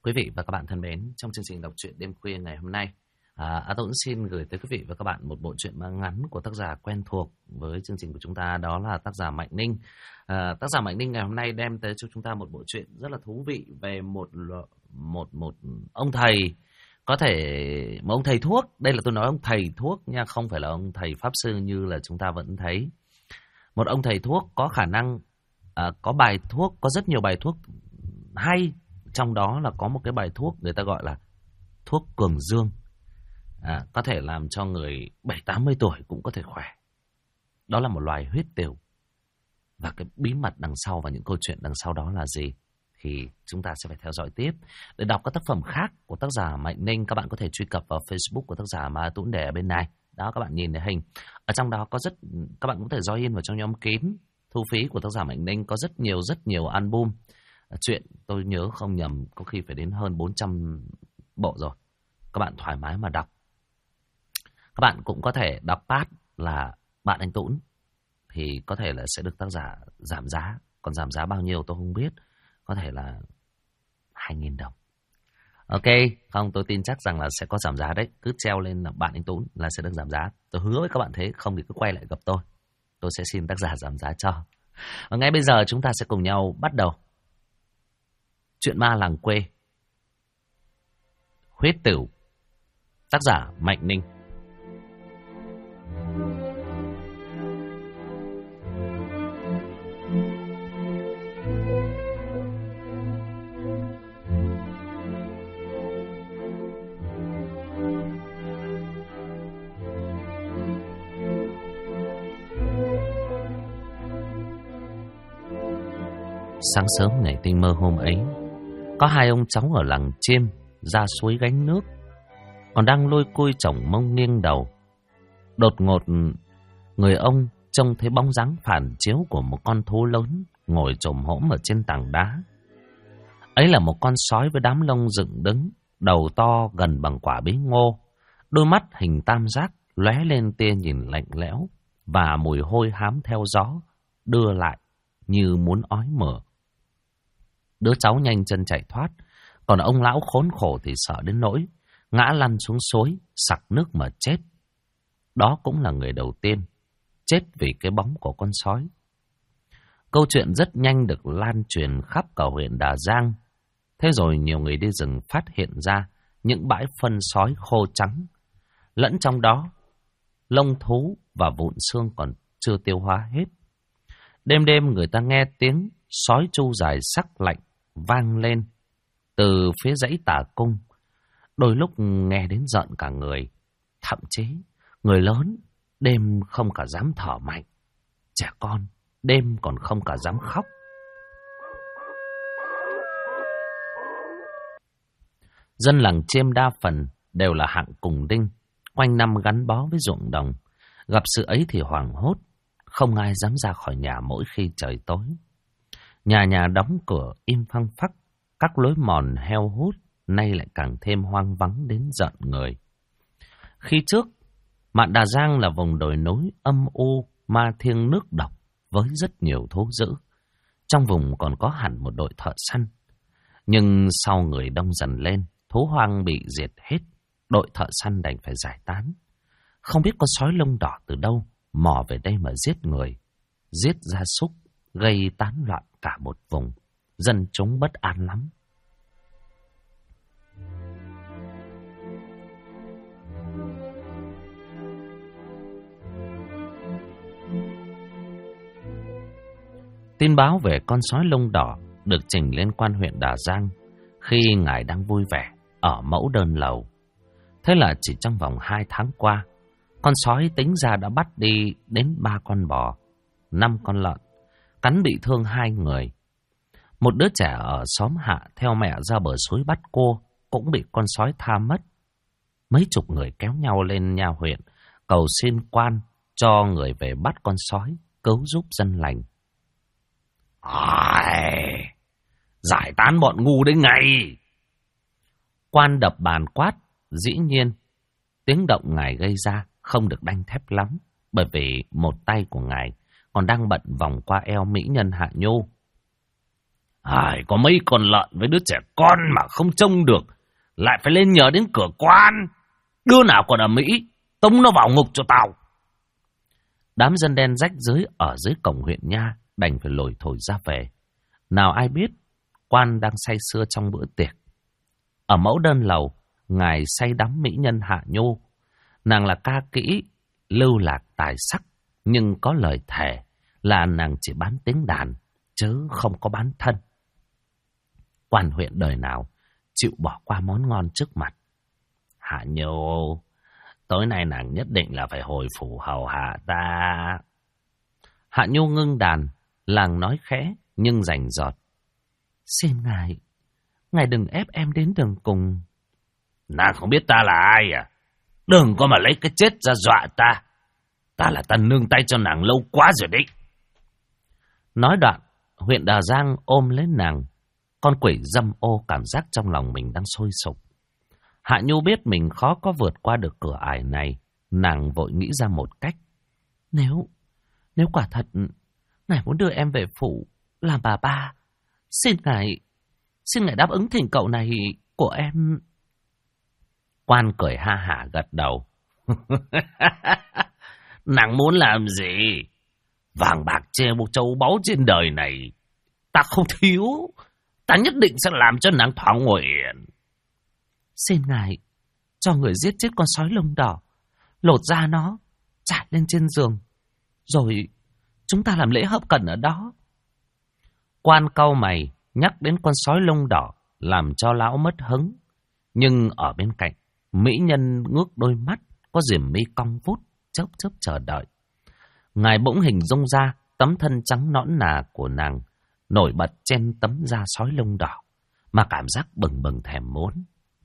Quý vị và các bạn thân mến, trong chương trình đọc truyện đêm khuya ngày hôm nay, A Tuấn xin gửi tới quý vị và các bạn một bộ truyện ngắn của tác giả quen thuộc với chương trình của chúng ta, đó là tác giả Mạnh Ninh. Tác giả Mạnh Ninh ngày hôm nay đem tới cho chúng ta một bộ truyện rất là thú vị về một ông thầy, có thể một ông thầy thuốc. Đây là tôi nói ông thầy thuốc nha, không phải là ông thầy pháp sư như là chúng ta vẫn thấy. Một ông thầy thuốc có khả năng có bài thuốc, có rất nhiều bài thuốc hay. Trong đó là có một cái bài thuốc người ta gọi là thuốc cường dương, có thể làm cho người 70-80 tuổi cũng có thể khỏe. Đó là một loài huyết tửu. Và cái bí mật đằng sau và những câu chuyện đằng sau đó là gì thì chúng ta sẽ phải theo dõi tiếp. Để đọc các tác phẩm khác của tác giả Mạnh Ninh, các bạn có thể truy cập vào Facebook của tác giả Ma Tuấn để ở bên này. Đó, các bạn nhìn thấy hình. Ở trong đó có các bạn cũng có thể join vào trong nhóm kín thu phí của tác giả Mạnh Ninh, có rất nhiều album. Chuyện tôi nhớ không nhầm có khi phải đến hơn 400 bộ rồi. Các bạn thoải mái mà đọc. Các bạn cũng có thể đọc pad là Bạn Anh Tuấn, thì có thể là sẽ được tác giả giảm giá. Còn giảm giá bao nhiêu tôi không biết. Có thể là 2.000 đồng. Ok, không, tôi tin chắc rằng là sẽ có giảm giá đấy. Cứ treo lên là Bạn Anh Tuấn là sẽ được giảm giá. Tôi hứa với các bạn thế, không thì cứ quay lại gặp tôi. Tôi sẽ xin tác giả giảm giá cho. Và ngay bây giờ chúng ta sẽ cùng nhau bắt đầu Chuyện ma làng quê, huyết tửu, tác giả Mạnh Ninh. Sáng sớm ngày tinh mơ hôm ấy, có hai ông cháu ở làng Chiêm ra suối gánh nước, còn đang lôi côi chồng mông nghiêng đầu. Đột ngột, người ông trông thấy bóng dáng phản chiếu của một con thú lớn ngồi chồm hổm ở trên tảng đá. Ấy là một con sói với đám lông dựng đứng, đầu to gần bằng quả bí ngô, đôi mắt hình tam giác lóe lên tia nhìn lạnh lẽo, và mùi hôi hám theo gió đưa lại như muốn ói mửa. Đứa cháu nhanh chân chạy thoát, còn ông lão khốn khổ thì sợ đến nỗi ngã lăn xuống suối, sặc nước mà chết. Đó cũng là người đầu tiên chết vì cái bóng của con sói. Câu chuyện rất nhanh được lan truyền khắp cả huyện Đà Giang. Thế rồi nhiều người đi rừng phát hiện ra những bãi phân sói khô trắng, lẫn trong đó lông thú và vụn xương còn chưa tiêu hóa hết. Đêm đêm người ta nghe tiếng sói tru dài sắc lạnh vang lên từ phía dãy Tà Cung. Đôi lúc nghe đến giận cả người. Thậm chí người lớn đêm không cả dám thở mạnh, trẻ con đêm còn không cả dám khóc. Dân làng Chiêm đa phần đều là hạng cùng đinh, quanh năm gắn bó với ruộng đồng. Gặp sự ấy thì hoảng hốt, không ai dám ra khỏi nhà mỗi khi trời tối. Nhà nhà đóng cửa im phăng phắc, các lối mòn heo hút nay lại càng thêm hoang vắng đến giận người. Khi trước, Mạn Đà Giang là vùng đồi núi âm u, ma thiêng nước độc với rất nhiều thú dữ. Trong vùng còn có hẳn một đội thợ săn. Nhưng sau người đông dần lên, thú hoang bị diệt hết, đội thợ săn đành phải giải tán. Không biết con sói lông đỏ từ đâu mò về đây mà giết người, giết gia súc, gây tán loạn cả một vùng. Dân chúng bất an lắm. Tin báo về con sói lông đỏ được trình lên quan huyện Đà Giang khi ngài đang vui vẻ ở mẫu đơn lầu. Thế là chỉ trong vòng 2 tháng qua, con sói tính ra đã bắt đi đến 3 con bò, 5 con lợn, cắn bị thương 2 người. Một đứa trẻ ở xóm hạ theo mẹ ra bờ suối bắt cô cũng bị con sói tha mất. Mấy chục người kéo nhau lên nhà huyện cầu xin quan cho người về bắt con sói, cứu giúp dân lành. Giải tán bọn ngu đến ngày. Quan đập bàn quát. Dĩ nhiên tiếng động ngài gây ra không được đanh thép lắm, bởi vì một tay của ngài còn đang bận vòng qua eo mỹ nhân Hạ Nhu. Có mấy con lợn với đứa trẻ con mà không trông được, lại phải lên nhờ đến cửa quan. Đứa nào còn ở Mỹ, tống nó vào ngục cho tao. Đám dân đen rách rưới ở dưới cổng huyện nha đành phải lủi thổi ra về. Nào ai biết, quan đang say sưa trong bữa tiệc. Ở mẫu đơn lầu, ngài say đắm mỹ nhân Hạ Nhu. Nàng là ca kỹ, lưu lạc tài sắc, nhưng có lời thề là nàng chỉ bán tiếng đàn, chứ không có bán thân. Quan huyện đời nào chịu bỏ qua món ngon trước mặt. Hạ Nhu, tối nay nàng nhất định là phải hồi phủ hầu hạ ta. Hạ Nhu ngưng đàn, làng nói khẽ nhưng rành rọt. Xin ngài đừng ép em đến đường cùng. Nàng không biết ta là ai à? Đừng có mà lấy cái chết ra dọa ta. Ta là ta nương tay cho nàng lâu quá rồi đấy. Nói đoạn, huyện Đà Giang ôm lấy nàng. Con quỷ dâm ô cảm giác trong lòng mình đang sôi sục. Hạ Nhu biết mình khó có vượt qua được cửa ải này. Nàng vội nghĩ ra một cách. Nếu quả thật ngài muốn đưa em về phủ làm bà ba, xin ngài đáp ứng thỉnh cầu này của em. Quan cười ha hả gật đầu. Nàng muốn làm gì? Vàng bạc châu báu trên đời này ta không thiếu. Ta nhất định sẽ làm cho nàng thỏa nguyện. Xin ngài cho người giết chết con sói lông đỏ, lột da nó, trải lên trên giường, rồi chúng ta làm lễ hợp cẩn ở đó. Quan cau mày nhắc đến con sói lông đỏ làm cho lão mất hứng. Nhưng ở bên cạnh, mỹ nhân ngước đôi mắt có diềm mi cong vút, chớp chớp chờ đợi. Ngài bỗng hình dung ra tấm thân trắng nõn nà của nàng nổi bật trên tấm da sói lông đỏ, mà cảm giác bừng bừng thèm muốn.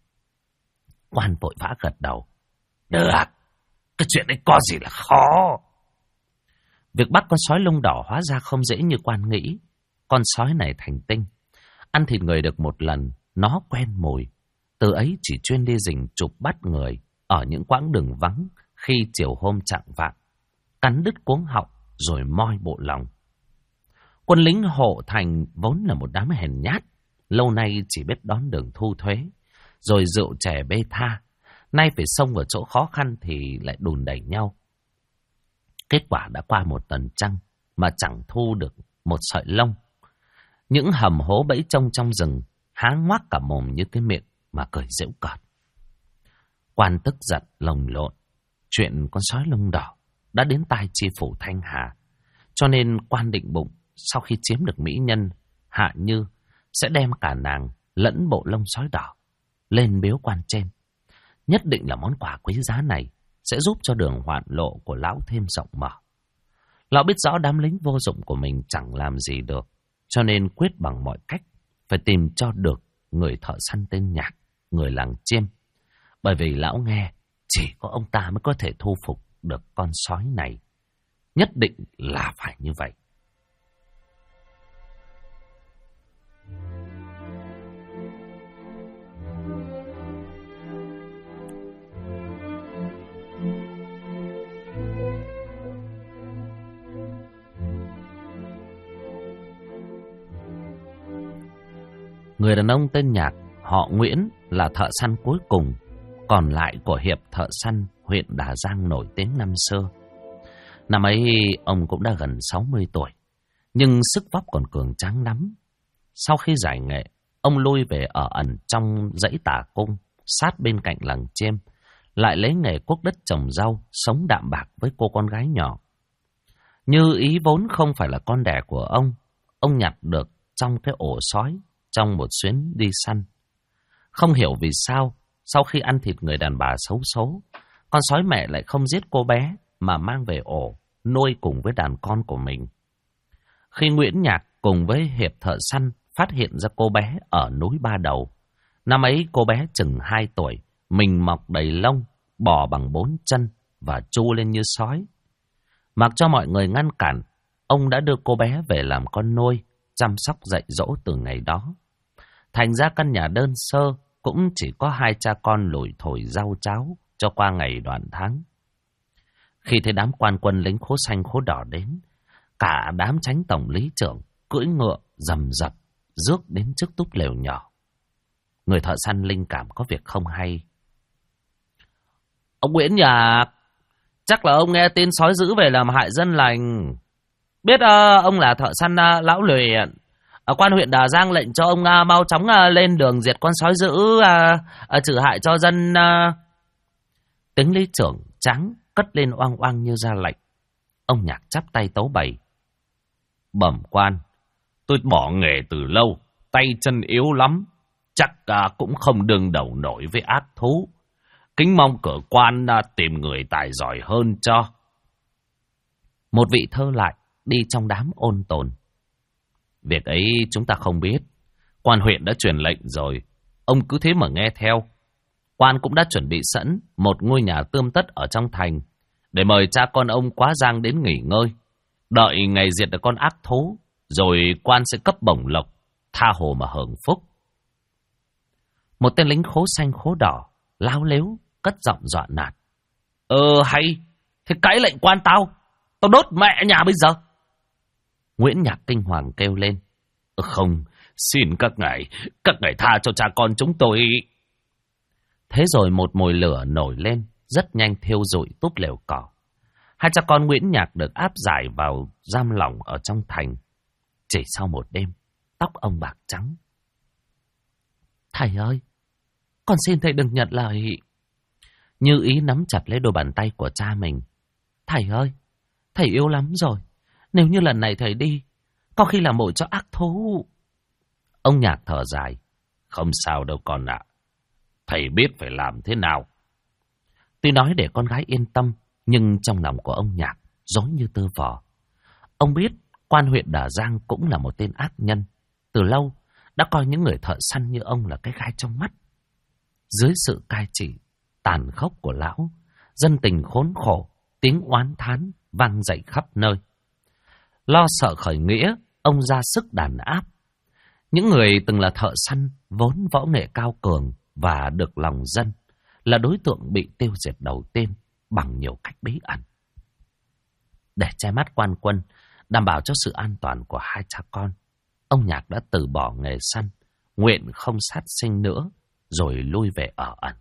Quan vội vã gật đầu. Được, cái chuyện đấy có gì là khó. Việc bắt con sói lông đỏ hóa ra không dễ như quan nghĩ. Con sói này thành tinh, ăn thịt người được một lần, nó quen mùi. Từ ấy chỉ chuyên đi rình chụp bắt người ở những quãng đường vắng khi chiều hôm chạng vạng, cắn đứt cuống họng rồi moi bộ lòng. Quân lính hộ thành vốn là một đám hèn nhát, lâu nay chỉ biết đón đường thu thuế, rồi rượu chè bê tha. Nay phải xông vào chỗ khó khăn thì lại đùn đẩy nhau. Kết quả đã qua một tuần trăng mà chẳng thu được một sợi lông. Những hầm hố bẫy trông trong rừng há ngoác cả mồm như cái miệng mà cười giễu cợt. Quan tức giận lồng lộn. Chuyện con sói lông đỏ đã đến tai tri phủ Thanh Hà, cho nên quan định bụng sau khi chiếm được mỹ nhân Hạ Như sẽ đem cả nàng lẫn bộ lông sói đỏ lên biếu quan trên. Nhất định là món quà quý giá này sẽ giúp cho đường hoạn lộ của lão thêm rộng mở. Lão biết rõ đám lính vô dụng của mình chẳng làm gì được, cho nên quyết bằng mọi cách phải tìm cho được người thợ săn tên Nhạc, người làng Chiêm. Bởi vì lão nghe chỉ có ông ta mới có thể thu phục được con sói này. Nhất định là phải như vậy. Người đàn ông tên Nhạc, họ Nguyễn, là thợ săn cuối cùng còn lại của hiệp thợ săn huyện Đà Giang nổi tiếng năm xưa. Năm ấy ông cũng đã gần 60 tuổi, nhưng sức vóc còn cường tráng lắm. Sau khi giải nghệ, ông lui về ở ẩn trong dãy Tả Cung, sát bên cạnh làng Chiêm, lại lấy nghề cuốc đất trồng rau, sống đạm bạc với cô con gái nhỏ. Như ý vốn không phải là con đẻ của ông nhặt được trong cái ổ sói trong một chuyến đi săn. Không hiểu vì sao, sau khi ăn thịt người đàn bà xấu số, con sói mẹ lại không giết cô bé mà mang về ổ, nuôi cùng với đàn con của mình. Khi Nguyễn Nhạc cùng với hiệp thợ săn phát hiện ra cô bé ở núi Ba Đầu, năm ấy cô bé chừng 2 tuổi, mình mọc đầy lông, bò bằng 4 chân và chu lên như sói. Mặc cho mọi người ngăn cản, ông đã đưa cô bé về làm con nuôi, chăm sóc dạy dỗ từ ngày đó. Thành ra căn nhà đơn sơ cũng chỉ có 2 cha con lủi thổi rau cháo cho qua ngày đoạn tháng. Khi thấy đám quan quân lính khố xanh khố đỏ đến, cả đám chánh tổng lý trưởng cưỡi ngựa rầm rập rước đến trước túp lều nhỏ. Người thợ săn linh cảm có việc không hay. Ông Nguyễn Nhạc, chắc là ông nghe tin sói dữ về làm hại dân lành. Biết ông là thợ săn lão luyện. Quan huyện Đà Giang lệnh cho ông mau chóng lên đường diệt con sói dữ trừ hại cho dân. Tiếng lý trưởng trắng cất lên oang oang như ra lệnh. Ông Nhạc chắp tay tấu bày. Bẩm quan, tôi bỏ nghề từ lâu, tay chân yếu lắm, chắc cũng không đương đầu nổi với ác thú. Kính mong cửa quan tìm người tài giỏi hơn cho. Một vị thơ lại đi trong đám ôn tồn. Việc ấy chúng ta không biết. Quan huyện đã truyền lệnh rồi, ông cứ thế mà nghe theo. Quan cũng đã chuẩn bị sẵn một ngôi nhà tươm tất ở trong thành để mời cha con ông Quá Giang đến nghỉ ngơi. Đợi ngày diệt được con ác thú, rồi quan sẽ cấp bổng lộc, tha hồ mà hưởng phúc. Một tên lính khố xanh khố đỏ láo lếu cất giọng dọa nạt. Hay, thế cãi lệnh quan tao đốt mẹ nhà bây giờ. Nguyễn Nhạc kinh hoàng kêu lên. Không, xin các ngài tha cho cha con chúng tôi. Thế rồi một mồi lửa nổi lên, rất nhanh thiêu rụi túp lều cỏ. Hai cha con Nguyễn Nhạc được áp giải vào giam lỏng ở trong thành. Chỉ sau một đêm, tóc ông bạc trắng. Thầy ơi, con xin thầy đừng nhận lời. Như Ý nắm chặt lấy đôi bàn tay của cha mình. Thầy ơi, thầy yếu lắm rồi. Nếu như lần này thầy đi, có khi là mồi cho ác thú. Ông Nhạc thở dài. Không sao đâu con ạ. Thầy biết phải làm thế nào. Tuy nói để con gái yên tâm, nhưng trong lòng của ông Nhạc rối như tơ vò. Ông biết quan huyện Đà Giang cũng là một tên ác nhân. Từ lâu đã coi những người thợ săn như ông là cái gai trong mắt. Dưới sự cai trị tàn khốc của lão, dân tình khốn khổ, tiếng oán thán vang dậy khắp nơi. Lo sợ khởi nghĩa, ông ra sức đàn áp. Những người từng là thợ săn, vốn võ nghệ cao cường và được lòng dân, là đối tượng bị tiêu diệt đầu tiên bằng nhiều cách bí ẩn. Để che mắt quan quân, đảm bảo cho sự an toàn của hai cha con, ông Nhạc đã từ bỏ nghề săn, nguyện không sát sinh nữa, rồi lui về ở ẩn.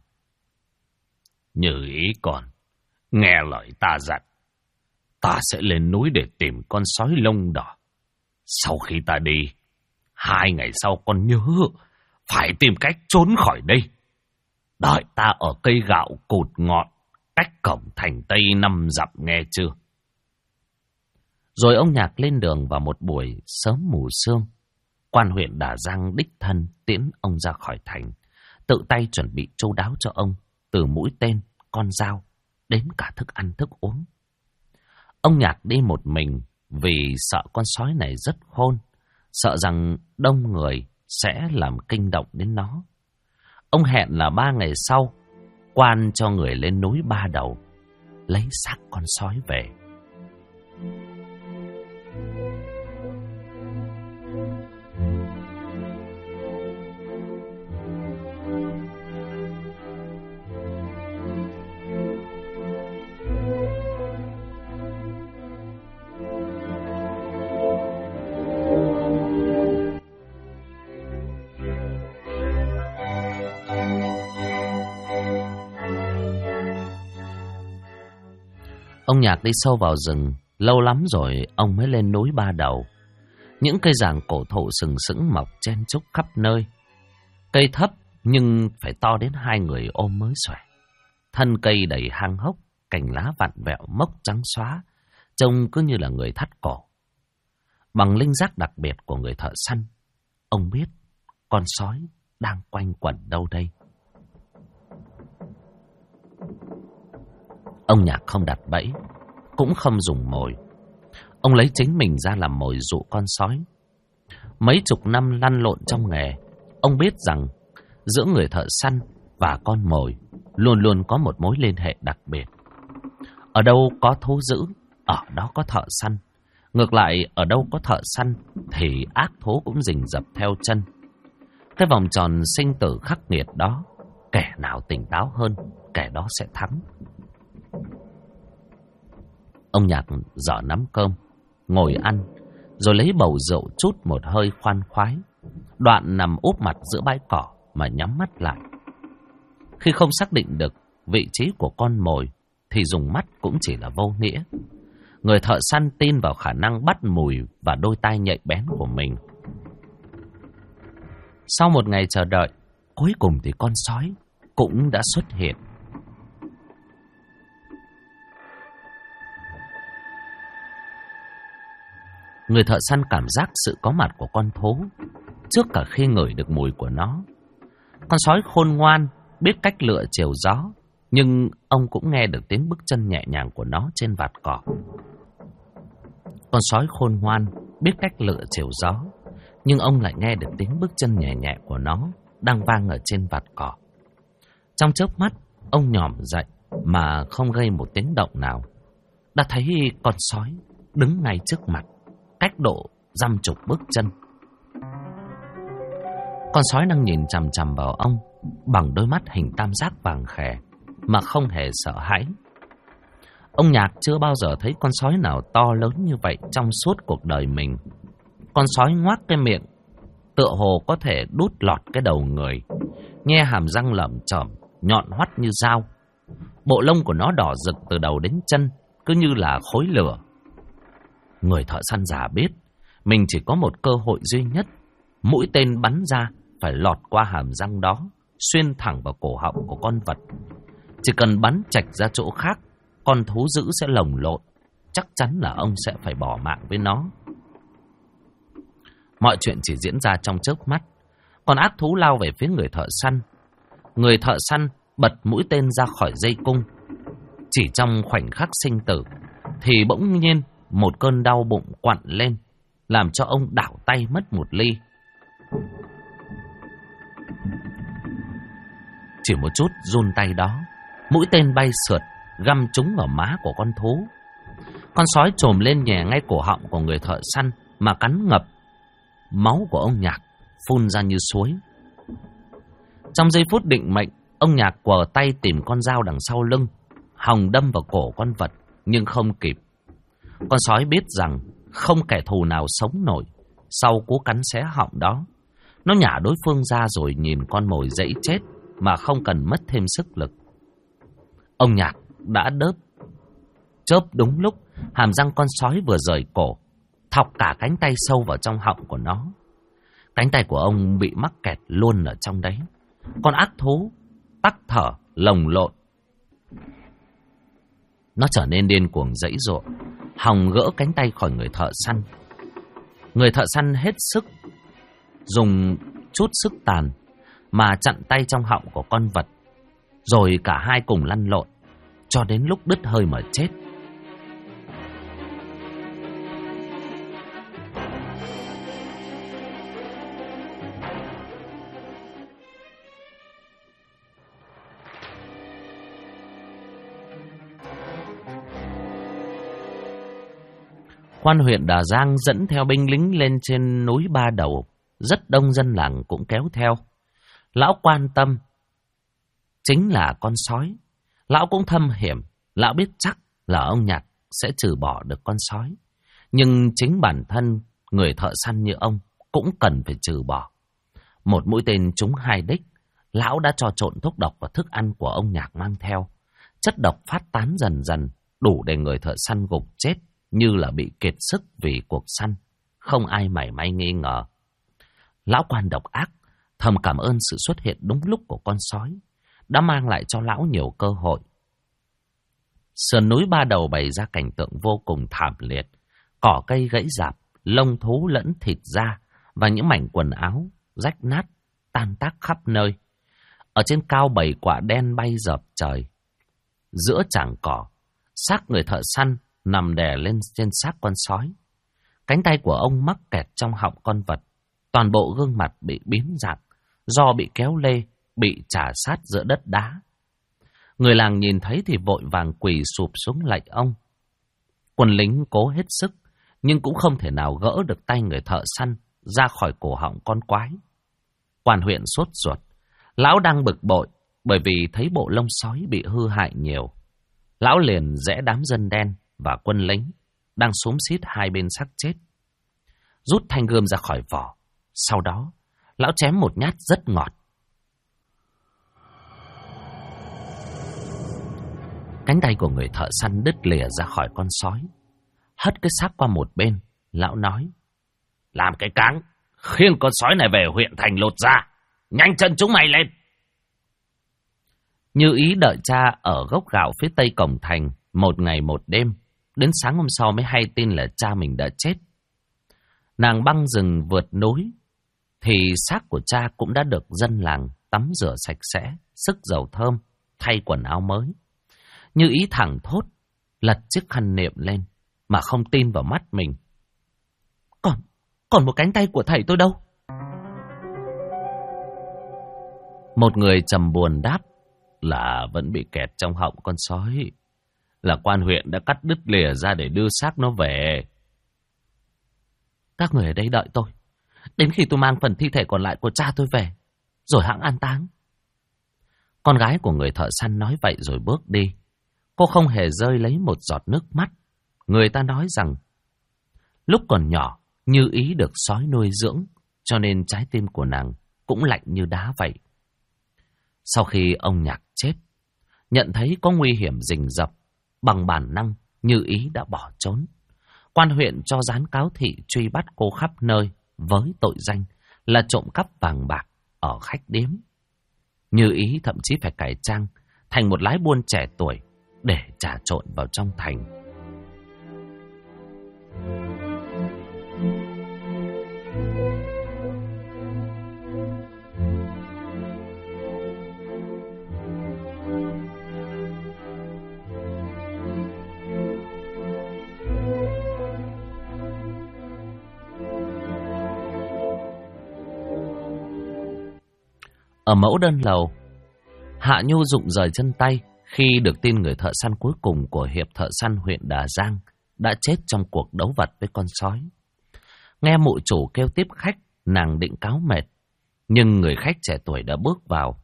Như ý con, nghe lời ta dặn, ta sẽ lên núi để tìm con sói lông đỏ. Sau khi ta đi, 2 ngày sau con nhớ phải tìm cách trốn khỏi đây. Đợi ta ở cây gạo cột ngọn, cách cổng thành Tây 5 dặm nghe chưa? Rồi ông Nhạc lên đường vào một buổi sớm mù sương. Quan huyện Đà Giang đích thân tiễn ông ra khỏi thành, tự tay chuẩn bị chu đáo cho ông, từ mũi tên, con dao, đến cả thức ăn thức uống. Ông Nhạc đi một mình vì sợ con sói này rất khôn, sợ rằng đông người sẽ làm kinh động đến nó. Ông hẹn là 3 ngày sau, quan cho người lên núi Ba Đầu, lấy xác con sói về. Ông Nhạc đi sâu vào rừng, lâu lắm rồi ông mới lên núi Ba Đầu. Những cây giàng cổ thụ sừng sững mọc chen chúc khắp nơi. Cây thấp nhưng phải to đến 2 người ôm mới xòe. Thân cây đầy hang hốc, cành lá vặn vẹo mốc trắng xóa, trông cứ như là người thắt cổ. Bằng linh giác đặc biệt của người thợ săn, ông biết con sói đang quanh quẩn đâu đây. Ông Nhạc không đặt bẫy, cũng không dùng mồi. Ông lấy chính mình ra làm mồi dụ con sói. Mấy chục năm lăn lộn trong nghề, ông biết rằng giữa người thợ săn và con mồi luôn luôn có một mối liên hệ đặc biệt. Ở đâu có thú dữ, ở đó có thợ săn. Ngược lại, ở đâu có thợ săn thì ác thú cũng rình rập theo chân. Cái vòng tròn sinh tử khắc nghiệt đó, kẻ nào tỉnh táo hơn, kẻ đó sẽ thắng. Ông Nhạc dở nắm cơm, ngồi ăn, rồi lấy bầu rượu trút một hơi khoan khoái, Đoạn nằm úp mặt giữa bãi cỏ mà nhắm mắt lại. Khi không xác định được vị trí của con mồi thì dùng mắt cũng chỉ là vô nghĩa. Người thợ săn tin vào khả năng bắt mùi và đôi tai nhạy bén của mình. Sau một ngày chờ đợi, cuối cùng thì con sói cũng đã xuất hiện. Người thợ săn cảm giác sự có mặt của con thú trước cả khi ngửi được mùi của nó. Con sói khôn ngoan, biết cách lựa chiều gió, nhưng ông cũng nghe được tiếng bước chân nhẹ nhàng của nó trên vạt cỏ. Con sói khôn ngoan, biết cách lựa chiều gió, nhưng ông lại nghe được tiếng bước chân nhẹ nhẹ của nó đang vang ở trên vạt cỏ. Trong chớp mắt, ông nhòm dậy mà không gây một tiếng động nào. Đã thấy con sói đứng ngay trước mặt, cách độ dăm chục bước chân. Con sói đang nhìn chằm chằm vào ông bằng đôi mắt hình tam giác vàng khè mà không hề sợ hãi. Ông Nhạc chưa bao giờ thấy con sói nào to lớn như vậy trong suốt cuộc đời mình. Con sói ngoác cái miệng, tựa hồ có thể đút lọt cái đầu người, nhe hàm răng lởm chởm, nhọn hoắt như dao. Bộ lông của nó đỏ rực từ đầu đến chân, cứ như là khối lửa. Người thợ săn già biết mình chỉ có một cơ hội duy nhất. Mũi tên bắn ra phải lọt qua hàm răng đó, xuyên thẳng vào cổ họng của con vật. Chỉ cần bắn chạch ra chỗ khác, con thú dữ sẽ lồng lộn. Chắc chắn là ông sẽ phải bỏ mạng với nó. Mọi chuyện chỉ diễn ra trong chớp mắt. Con ác thú lao về phía người thợ săn. Người thợ săn bật mũi tên ra khỏi dây cung. Chỉ trong khoảnh khắc sinh tử thì bỗng nhiên một cơn đau bụng quặn lên, làm cho ông đảo tay mất một ly. Chỉ một chút run tay đó, mũi tên bay sượt găm trúng vào má của con thú. Con sói trồm lên nhè ngay cổ họng của người thợ săn mà cắn ngập. Máu của ông Nhạc phun ra như suối. Trong giây phút định mệnh, ông Nhạc quờ tay tìm con dao đằng sau lưng, hòng đâm vào cổ con vật, nhưng không kịp. Con sói biết rằng không kẻ thù nào sống nổi sau cú cắn xé họng đó. Nó nhả đối phương ra rồi nhìn con mồi dãy chết mà không cần mất thêm sức lực. Ông Nhạc đã đớp chớp đúng lúc hàm răng con sói vừa rời cổ, thọc cả cánh tay sâu vào trong họng của nó. Cánh tay của ông bị mắc kẹt luôn ở trong đấy. Con ác thú tắc thở lồng lộn. Nó trở nên điên cuồng giãy giụa, hòng gỡ cánh tay khỏi người thợ săn. Người thợ săn hết sức, dùng chút sức tàn mà chặn tay trong họng của con vật. Rồi cả hai cùng lăn lộn cho đến lúc đứt hơi mà chết. Quan huyện Đà Giang dẫn theo binh lính lên trên núi Ba Đầu. Rất đông dân làng cũng kéo theo. Lão quan tâm chính là con sói. Lão cũng thâm hiểm. Lão biết chắc là ông Nhạc sẽ trừ bỏ được con sói. Nhưng chính bản thân người thợ săn như ông cũng cần phải trừ bỏ. Một mũi tên trúng hai đích. Lão đã cho trộn thuốc độc vào thức ăn của ông Nhạc mang theo. Chất độc phát tán dần dần, đủ để người thợ săn gục chết, như là bị kiệt sức vì cuộc săn. Không ai mảy may nghi ngờ. Lão quan độc ác thầm cảm ơn sự xuất hiện đúng lúc của con sói, đã mang lại cho lão nhiều cơ hội. Sườn núi Ba Đầu bày ra cảnh tượng vô cùng thảm liệt. Cỏ cây gãy rạp, lông thú lẫn thịt da và những mảnh quần áo rách nát tan tác khắp nơi. Ở trên cao bầy quạ đen bay dợp trời. Giữa trảng cỏ, xác người thợ săn nằm đè lên trên xác con sói. Cánh tay của ông mắc kẹt trong họng con vật. Toàn bộ gương mặt bị biến dạng do bị kéo lê, bị chà sát giữa đất đá. Người làng nhìn thấy thì vội vàng quỳ sụp xuống lạy ông. Quân lính cố hết sức, nhưng cũng không thể nào gỡ được tay người thợ săn ra khỏi cổ họng con quái. Quan huyện sốt ruột. Lão đang bực bội bởi vì thấy bộ lông sói bị hư hại nhiều. Lão liền rẽ đám dân đen và quân lính đang xúm xít hai bên xác chết, rút thanh gươm ra khỏi vỏ, Sau đó, lão chém một nhát rất ngọt. Cánh tay của người thợ săn đứt lìa ra khỏi con sói. Hất cái xác qua một bên, lão nói: làm cái cáng, khiêng con sói này về huyện thành lột ra. Nhanh chân chúng mày lên. Như Ý đợi cha ở gốc gạo phía tây cổng thành một ngày một đêm. Đến sáng hôm sau mới hay tin là cha mình đã chết. Nàng băng rừng vượt núi, thì xác của cha cũng đã được dân làng tắm rửa sạch sẽ, sức dầu thơm, thay quần áo mới. Như Ý thẳng thốt, lật chiếc khăn niệm lên, mà không tin vào mắt mình. Còn một cánh tay của thầy tôi đâu? Một người trầm buồn đáp là vẫn bị kẹt trong họng con sói. Là quan huyện đã cắt đứt lìa ra để đưa xác nó về. Các người ở đây đợi tôi, đến khi tôi mang phần thi thể còn lại của cha tôi về, rồi hẵng an táng. Con gái của người thợ săn nói vậy rồi bước đi. Cô không hề rơi lấy một giọt nước mắt. Người ta nói rằng lúc còn nhỏ, Như Ý được sói nuôi dưỡng, cho nên trái tim của nàng cũng lạnh như đá vậy. Sau khi ông Nhạc chết, nhận thấy có nguy hiểm rình rập, bằng bản năng Như Ý đã bỏ trốn. Quan huyện cho dán cáo thị truy bắt cô khắp nơi với tội danh là trộm cắp vàng bạc ở khách điếm. Như Ý thậm chí phải cải trang thành một lái buôn trẻ tuổi để trà trộn vào trong thành. Ở mẫu đơn lầu, Hạ Nhu rụng rời chân tay khi được tin người thợ săn cuối cùng của hiệp thợ săn huyện Đà Giang đã chết trong cuộc đấu vật với con sói. Nghe mụ chủ kêu tiếp khách, nàng định cáo mệt, nhưng người khách trẻ tuổi đã bước vào.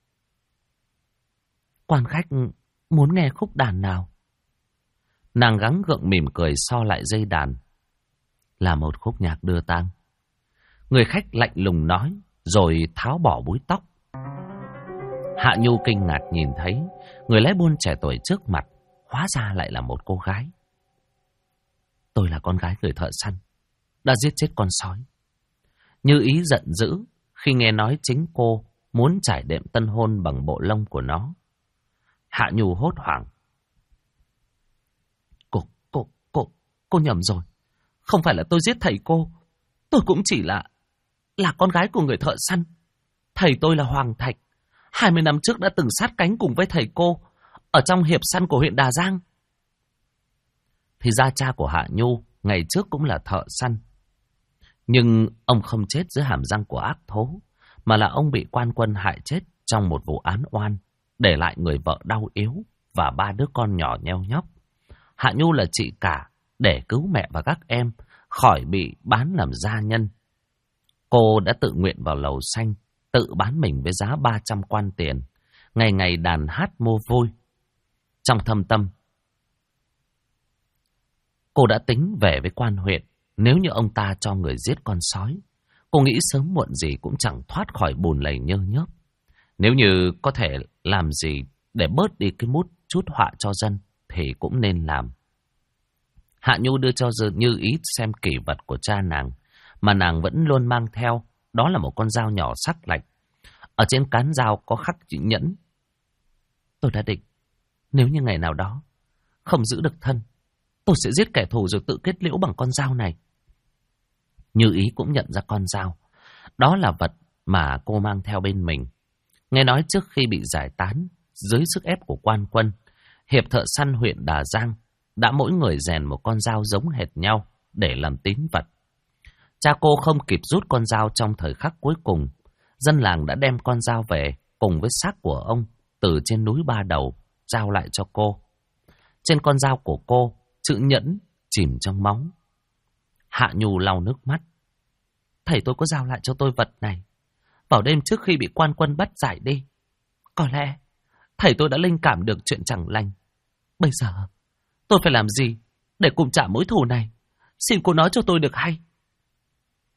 Quan khách muốn nghe khúc đàn nào? Nàng gắng gượng mỉm cười so lại dây đàn. Là một khúc nhạc đưa tang. Người khách lạnh lùng nói, rồi tháo bỏ búi tóc. Hạ Nhu kinh ngạc nhìn thấy người lái buôn trẻ tuổi trước mặt, hóa ra lại là một cô gái. Tôi là con gái người thợ săn, đã giết chết con sói. Như Ý giận dữ khi nghe nói chính cô muốn trải đệm tân hôn bằng bộ lông của nó. Hạ Nhu hốt hoảng. Cô nhầm rồi. Không phải là tôi giết thầy cô. Tôi cũng chỉ là con gái của người thợ săn. Thầy tôi là Hoàng Thạch, 20 năm trước đã từng sát cánh cùng với thầy cô ở trong hiệp săn của huyện Đà Giang. Thì ra cha của Hạ Nhu ngày trước cũng là thợ săn. Nhưng ông không chết dưới hàm răng của ác thố, mà là ông bị quan quân hại chết trong một vụ án oan, để lại người vợ đau yếu và 3 đứa con nhỏ nheo nhóc. Hạ Nhu là chị cả để cứu mẹ và các em khỏi bị bán làm gia nhân. Cô đã tự nguyện vào lầu xanh, tự bán mình với giá 300 quan tiền, ngày ngày đàn hát mua vui. Trong thâm tâm, cô đã tính về với quan huyện, nếu như ông ta cho người giết con sói, cô nghĩ sớm muộn gì cũng chẳng thoát khỏi bùn lầy nhơ nhớp. Nếu như có thể làm gì để bớt đi cái chút họa cho dân, thì cũng nên làm. Hạ Nhu đưa cho Như Ý xem kỷ vật của cha nàng, mà nàng vẫn luôn mang theo, đó là một con dao nhỏ sắc lạnh. Ở trên cán dao có khắc chữ nhẫn. Tôi đã định, nếu như ngày nào đó không giữ được thân, tôi sẽ giết kẻ thù rồi tự kết liễu bằng con dao này. Như Ý cũng nhận ra con dao. Đó là vật mà cô mang theo bên mình. Nghe nói trước khi bị giải tán, dưới sức ép của quan quân, hiệp thợ săn huyện Đà Giang đã mỗi người rèn một con dao giống hệt nhau để làm tín vật. Cha cô không kịp rút con dao trong thời khắc cuối cùng. Dân làng đã đem con dao về cùng với xác của ông từ trên núi Ba Đầu, trao lại cho cô. Trên con dao của cô, chữ nhẫn chìm trong máu. Hạ Nhu lau nước mắt. Thầy tôi có giao lại cho tôi vật này vào đêm trước khi bị quan quân bắt giải đi. Có lẽ thầy tôi đã linh cảm được chuyện chẳng lành. Bây giờ tôi phải làm gì để cùng trả mối thù này? Xin cô nói cho tôi được hay.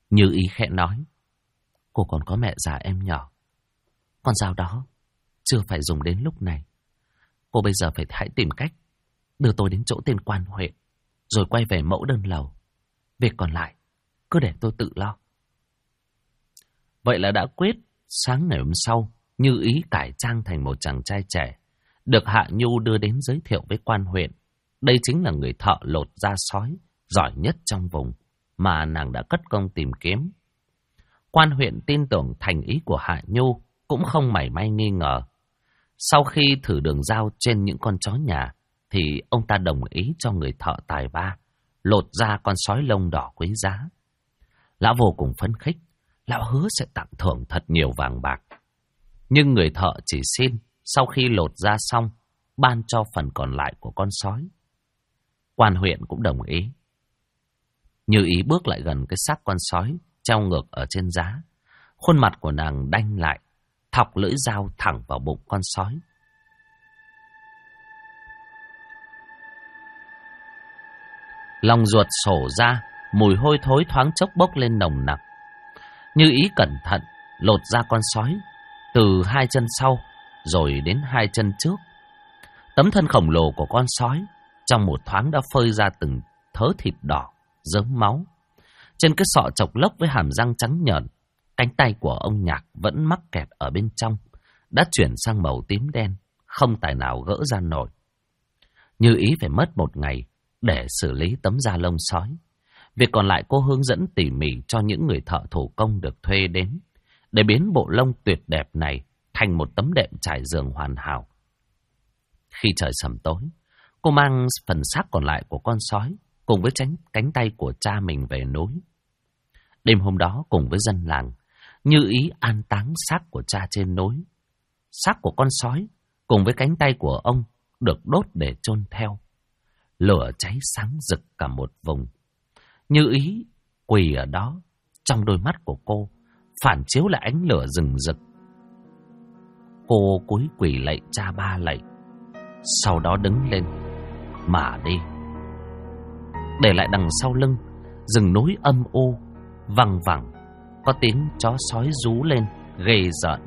Như Ý khẽ nói, cô còn có mẹ già em nhỏ. Con dao đó chưa phải dùng đến lúc này. Cô bây giờ hãy tìm cách đưa tôi đến chỗ tên quan huyện, rồi quay về mẫu đơn lầu. Việc còn lại cứ để tôi tự lo. Vậy là đã quyết. Sáng ngày hôm sau, Như Ý cải trang thành một chàng trai trẻ, được Hạ Nhu đưa đến giới thiệu với quan huyện. Đây chính là người thợ lột da sói giỏi nhất trong vùng mà nàng đã cất công tìm kiếm. Quan huyện tin tưởng thành ý của Hạ Nhu, cũng không mảy may nghi ngờ. Sau khi thử đường dao trên những con chó nhà, thì ông ta đồng ý cho người thợ tài ba lột ra con sói lông đỏ quý giá. Lão vô cùng phấn khích, lão hứa sẽ tặng thưởng thật nhiều vàng bạc. Nhưng người thợ chỉ xin sau khi lột da xong, ban cho phần còn lại của con sói. Quan huyện cũng đồng ý. Như Ý bước lại gần cái xác con sói treo ngược ở trên giá. Khuôn mặt của nàng đanh lại, thọc lưỡi dao thẳng vào bụng con sói. Lòng ruột sổ ra, mùi hôi thối thoáng chốc bốc lên nồng nặc. Như Ý cẩn thận lột ra con sói từ hai chân sau rồi đến hai chân trước. Tấm thân khổng lồ của con sói trong một thoáng đã phơi ra từng thớ thịt đỏ rớm máu. Trên cái sọ chộc lốc với hàm răng trắng nhợn, cánh tay của ông Nhạc vẫn mắc kẹt ở bên trong, đã chuyển sang màu tím đen, không tài nào gỡ ra nổi. Như Ý phải mất một ngày để xử lý tấm da lông sói. Việc còn lại cô hướng dẫn tỉ mỉ cho những người thợ thủ công được thuê đến, để biến bộ lông tuyệt đẹp này thành một tấm đệm trải giường hoàn hảo. Khi trời sầm tối, cô mang phần xác còn lại của con sói cùng với cánh tay của cha mình về núi. Đêm hôm đó cùng với dân làng, Như Ý an táng xác của cha trên núi. Xác của con sói cùng với cánh tay của ông được đốt để chôn theo. Lửa cháy sáng rực cả một vùng. Như Ý quỳ ở đó, trong đôi mắt của cô phản chiếu lại ánh lửa rừng rực. Cô cúi quỳ lạy cha ba lạy, sau đó đứng lên mà đi. Để lại đằng sau lưng rừng núi âm u, văng vẳng có tiếng chó sói rú lên ghê rợn.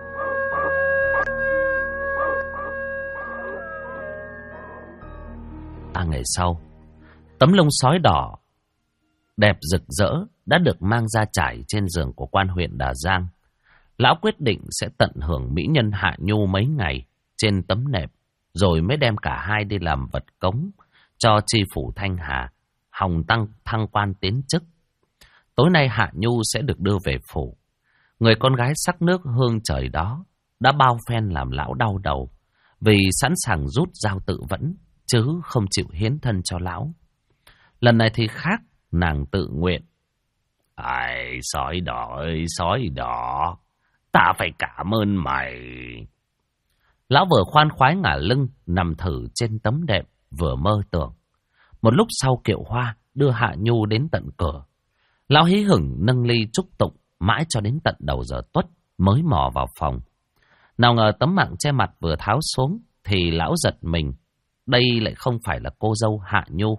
Ngày sau, tấm lông sói đỏ đẹp rực rỡ đã được mang ra trải trên giường của quan huyện Đà Giang. Lão quyết định sẽ tận hưởng mỹ nhân Hạ Nhu mấy ngày trên tấm nệm, rồi mới đem cả hai đi làm vật cống cho tri phủ Thanh Hà, hòng thăng quan tiến chức. Tối nay Hạ Nhu sẽ được đưa về phủ. Người con gái sắc nước hương trời đó đã bao phen làm lão đau đầu, vì sẵn sàng rút dao tự vẫn, chứ không chịu hiến thân cho lão. Lần này thì khác, nàng tự nguyện. Ai, sói đỏ ơi, sói đỏ, ta phải cảm ơn mày. Lão vừa khoan khoái ngả lưng, nằm thử trên tấm đệm, vừa mơ tưởng. Một lúc sau Kiệu Hoa đưa Hạ Nhu đến tận cửa. Lão hí hửng nâng ly chúc tụng, mãi cho đến tận đầu giờ tuất mới mò vào phòng. Nào ngờ tấm mạng che mặt vừa tháo xuống, thì lão giật mình. Đây lại không phải là cô dâu Hạ Nhu.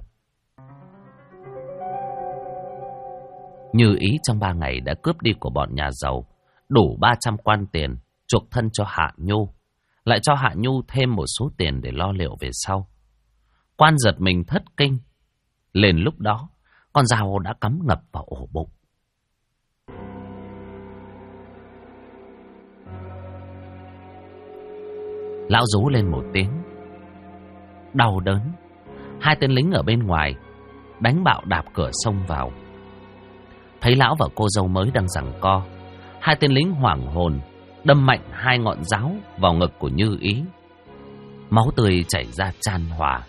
Như Ý trong 3 ngày đã cướp đi của bọn nhà giàu đủ 300 quan tiền chuộc thân cho Hạ Nhu, lại cho Hạ Nhu thêm một số tiền để lo liệu về sau. Quan giật mình thất kinh. Liền lúc đó, con dao đã cắm ngập vào ổ bụng. Lão rú lên một tiếng đau đớn. Hai tên lính ở bên ngoài đánh bạo đạp cửa xông vào. Thấy lão và cô dâu mới đang giằng co, hai tên lính hoảng hồn đâm mạnh 2 ngọn giáo vào ngực của Như Ý. Máu tươi chảy ra chan hòa.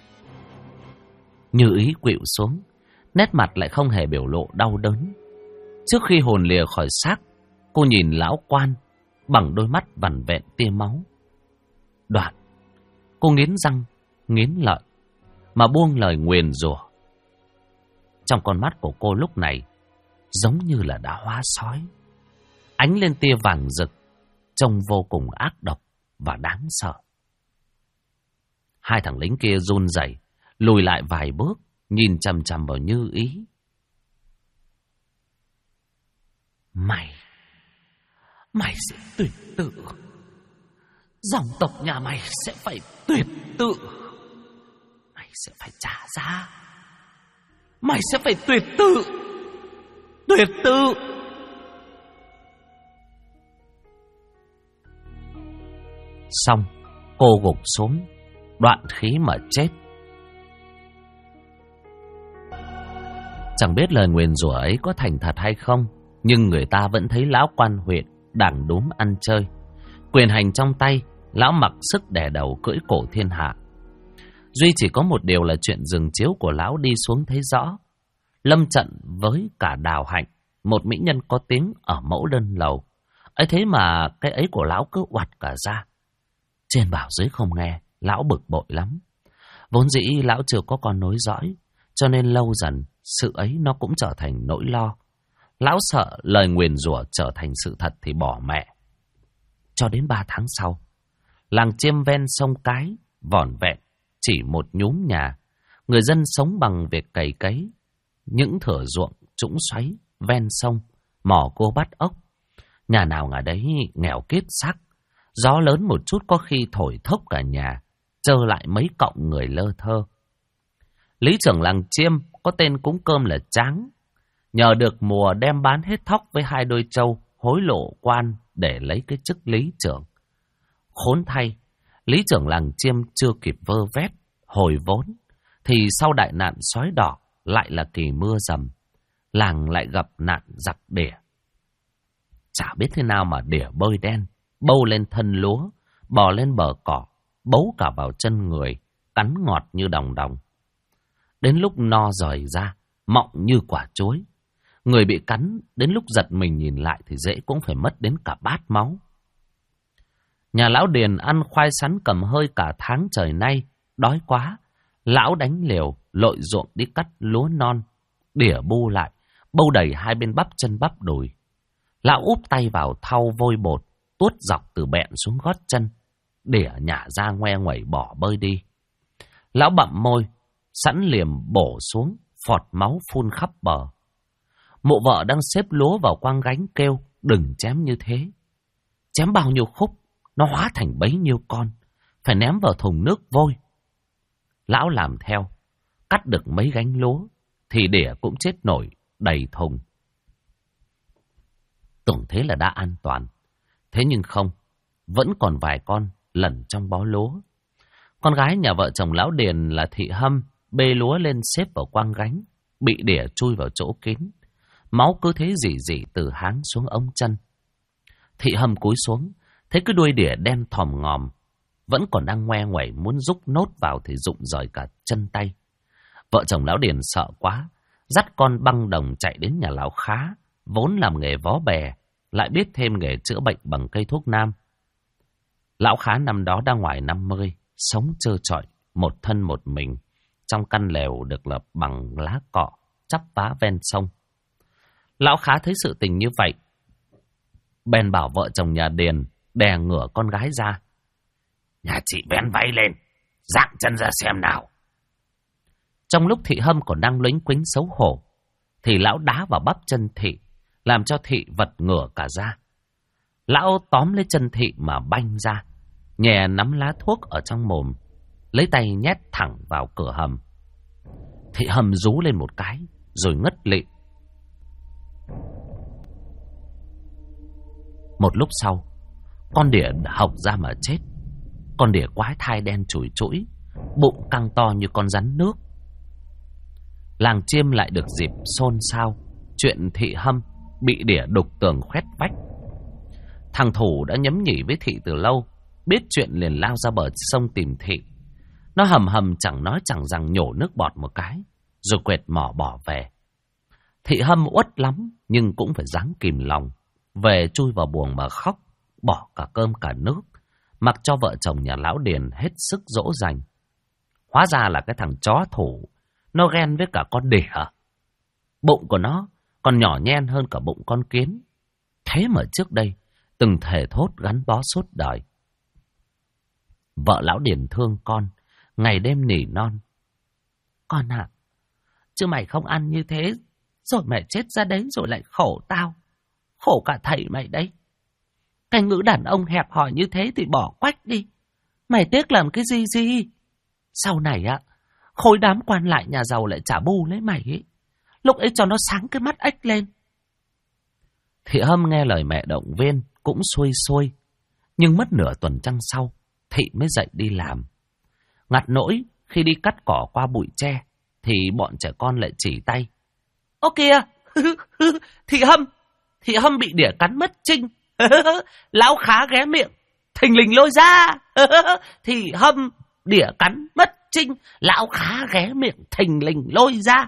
Như Ý khuỵu xuống, nét mặt lại không hề biểu lộ đau đớn. Trước khi hồn lìa khỏi xác, cô nhìn lão quan bằng đôi mắt vằn vẹn tia máu. Đoạn, cô nghiến răng nghiến lợi mà buông lời nguyền rủa. Trong con mắt của cô lúc này giống như là đã hóa sói, ánh lên tia vàng rực, trông vô cùng ác độc và đáng sợ. Hai thằng lính kia run rẩy lùi lại vài bước, nhìn chằm chằm vào Như Ý. Mày sẽ tuyệt tự. Dòng tộc nhà mày sẽ phải tuyệt tự. Mày sẽ phải trả giá. Mày sẽ phải tuyệt tự. Tuyệt tự. Xong, cô gục xuống, đoạn khí mà chết. Chẳng biết lời nguyền rủa ấy có thành thật hay không, nhưng người ta vẫn thấy lão quan huyện đảng đúm ăn chơi. Quyền hành trong tay, lão mặc sức đè đầu cưỡi cổ thiên hạ. Duy chỉ có một điều là chuyện giường chiếu của lão đi xuống thấy rõ. Lâm trận với cả Đào Hạnh, một mỹ nhân có tiếng ở mẫu đơn lầu. Ấy thế mà cái ấy của lão cứ oặt cả ra. Trên bảo dưới không nghe, lão bực bội lắm. Vốn dĩ lão chưa có con nối dõi, cho nên lâu dần sự ấy nó cũng trở thành nỗi lo. Lão sợ lời nguyền rủa trở thành sự thật thì bỏ mẹ. Cho đến 3 tháng sau, làng Chiêm ven sông Cái vỏn vẹn chỉ một nhúm nhà. Người dân sống bằng việc cày cấy những thửa ruộng trũng xoáy ven sông, mỏ cua bắt ốc. Nhà nào ngả đấy nghèo kiết xác. Gió lớn một chút có khi thổi thốc cả nhà, trơ lại mấy cọng người lơ thơ. Lý trưởng làng Chiêm có tên cúng cơm là Tráng. Nhờ được mùa đem bán hết thóc với 2 đôi trâu, hối lộ quan để lấy cái chức lý trưởng. Khốn thay, lý trưởng làng Chiêm chưa kịp vơ vét, hồi vốn, thì sau đại nạn sói đỏ lại là kỳ mưa dầm. Làng lại gặp nạn giặc đỉa. Chả biết thế nào mà đỉa bơi đen, bâu lên thân lúa, bò lên bờ cỏ, bấu cả vào chân người, cắn ngọt như đồng đồng. Đến lúc no rời ra, mọng như quả chuối. Người bị cắn, đến lúc giật mình nhìn lại thì dễ cũng phải mất đến cả bát máu. Nhà lão Điền ăn khoai sắn cầm hơi cả tháng trời nay, đói quá. Lão đánh liều, lội ruộng đi cắt lúa non, đỉa bu lại, bâu đầy 2 bên bắp chân bắp đùi. Lão úp tay vào thau vôi bột, tuốt dọc từ bẹn xuống gót chân, đỉa nhả ra ngoe nguẩy bỏ bơi đi. Lão bặm môi, sẵn liềm bổ xuống, phọt máu phun khắp bờ. Mụ vợ đang xếp lúa vào quang gánh kêu, đừng chém như thế. Chém bao nhiêu khúc, nó hóa thành bấy nhiêu con, phải ném vào thùng nước vôi. Lão làm theo, cắt được mấy gánh lúa, thì đỉa cũng chết nổi đầy thùng. Tưởng thế là đã an toàn, thế nhưng không, vẫn còn vài con lẩn trong bó lúa. Con gái nhà vợ chồng lão Điền là Thị Hâm, bê lúa lên xếp vào quang gánh, bị đỉa chui vào chỗ kín. Máu cứ thế rỉ rỉ từ háng xuống ống chân. Thị Hâm cúi xuống, thấy cái đuôi đỉa đen thòm ngòm, vẫn còn đang ngoe nguẩy muốn rúc nốt vào thì rụng rời cả chân tay. Vợ chồng lão Điền sợ quá, dắt con băng đồng chạy đến nhà lão Khá, vốn làm nghề vó bè, lại biết thêm nghề chữa bệnh bằng cây thuốc nam. Lão Khá năm đó đang ngoài 50, sống trơ trọi, một thân một mình, trong căn lều được lập bằng lá cọ, chắp vá ven sông. Lão Khá thấy sự tình như vậy, bèn bảo vợ chồng nhà Điền đè ngửa con gái ra. Nhà chị vén váy lên, dạng chân ra xem nào. Trong lúc Thị Hâm còn đang luếnh quính xấu hổ, thì lão đá vào bắp chân Thị, làm cho Thị vật ngửa cả ra. Lão tóm lấy chân Thị mà banh ra, nhè nắm lá thuốc ở trong mồm, lấy tay nhét thẳng vào cửa hầm. Thị Hâm rú lên một cái, rồi ngất lịm. Một lúc sau, con đỉa hộc ra mà chết. Con đỉa quái thai đen chùi chũi, bụng căng to như con rắn nước. Làng Chiêm lại được dịp xôn xao chuyện Thị Hâm bị đỉa đục tường khoét vách. Thằng Thủ đã nhấm nhỉ với Thị từ lâu, biết chuyện liền lao ra bờ sông tìm Thị. Nó hầm hầm chẳng nói chẳng rằng nhổ nước bọt một cái, rồi quệt mỏ bỏ về. Thị Hâm uất lắm, nhưng cũng phải ráng kìm lòng. Về chui vào buồng mà khóc, bỏ cả cơm cả nước, mặc cho vợ chồng nhà lão Điền hết sức dỗ dành. Hóa ra là cái thằng chó Thủ, nó ghen với cả con đỉa. Bụng của nó còn nhỏ nhen hơn cả bụng con kiến. Thế mà trước đây, từng thề thốt gắn bó suốt đời. Vợ lão Điền thương con, ngày đêm nỉ non. Con ạ, chứ mày không ăn như thế, rồi mày chết ra đấy rồi lại khổ tao. Khổ cả thầy mày đấy. Cái ngữ đàn ông hẹp hòi như thế thì bỏ quách đi. Mày tiếc làm cái gì? Sau này á, khối đám quan lại nhà giàu lại trả bù lấy mày ấy. Lúc ấy cho nó sáng cái mắt ếch lên. Thị Hâm nghe lời mẹ động viên cũng xuôi xuôi. Nhưng mất nửa tuần trăng sau, Thị mới dậy đi làm. Ngặt nỗi khi đi cắt cỏ qua bụi tre thì bọn trẻ con lại chỉ tay. Ô kìa, Thị Hâm bị đỉa cắn mất trinh. Lão Khá ghé miệng, thình lình lôi ra. Thị Hâm đỉa cắn mất trinh, lão Khá ghé miệng thình lình lôi ra.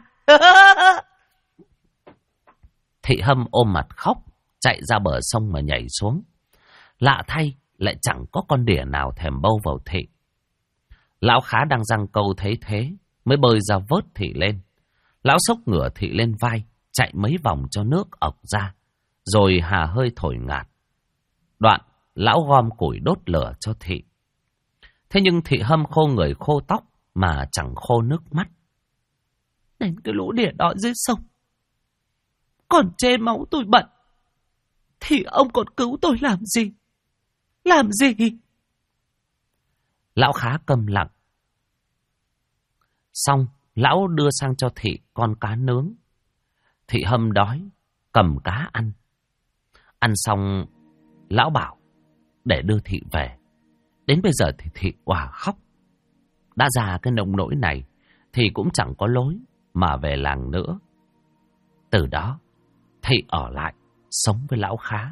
Thị Hâm ôm mặt khóc, chạy ra bờ sông mà nhảy xuống. Lạ thay, lại chẳng có con đỉa nào thèm bâu vào Thị. Lão Khá đang giằng câu thấy thế, mới bơi ra vớt Thị lên. Lão xốc ngửa Thị lên vai, chạy mấy vòng cho nước ọc ra, rồi hà hơi thổi ngạt. Đoạn, lão gom củi đốt lửa cho Thị. Thế nhưng Thị Hâm khô người khô tóc mà chẳng khô nước mắt. Đến cái lũ đỉa đó dưới sông, còn chê máu tôi bận, thì ông còn cứu tôi làm gì? Làm gì? Lão Khá câm lặng. Xong, lão đưa sang cho Thị con cá nướng. Thị Hâm đói, cầm cá ăn. Ăn xong, lão bảo để đưa Thị về. Đến bây giờ thì Thị òa khóc. Đã ra cái nông nỗi này thì cũng chẳng có lối mà về làng nữa. Từ đó, Thị ở lại sống với lão Khá.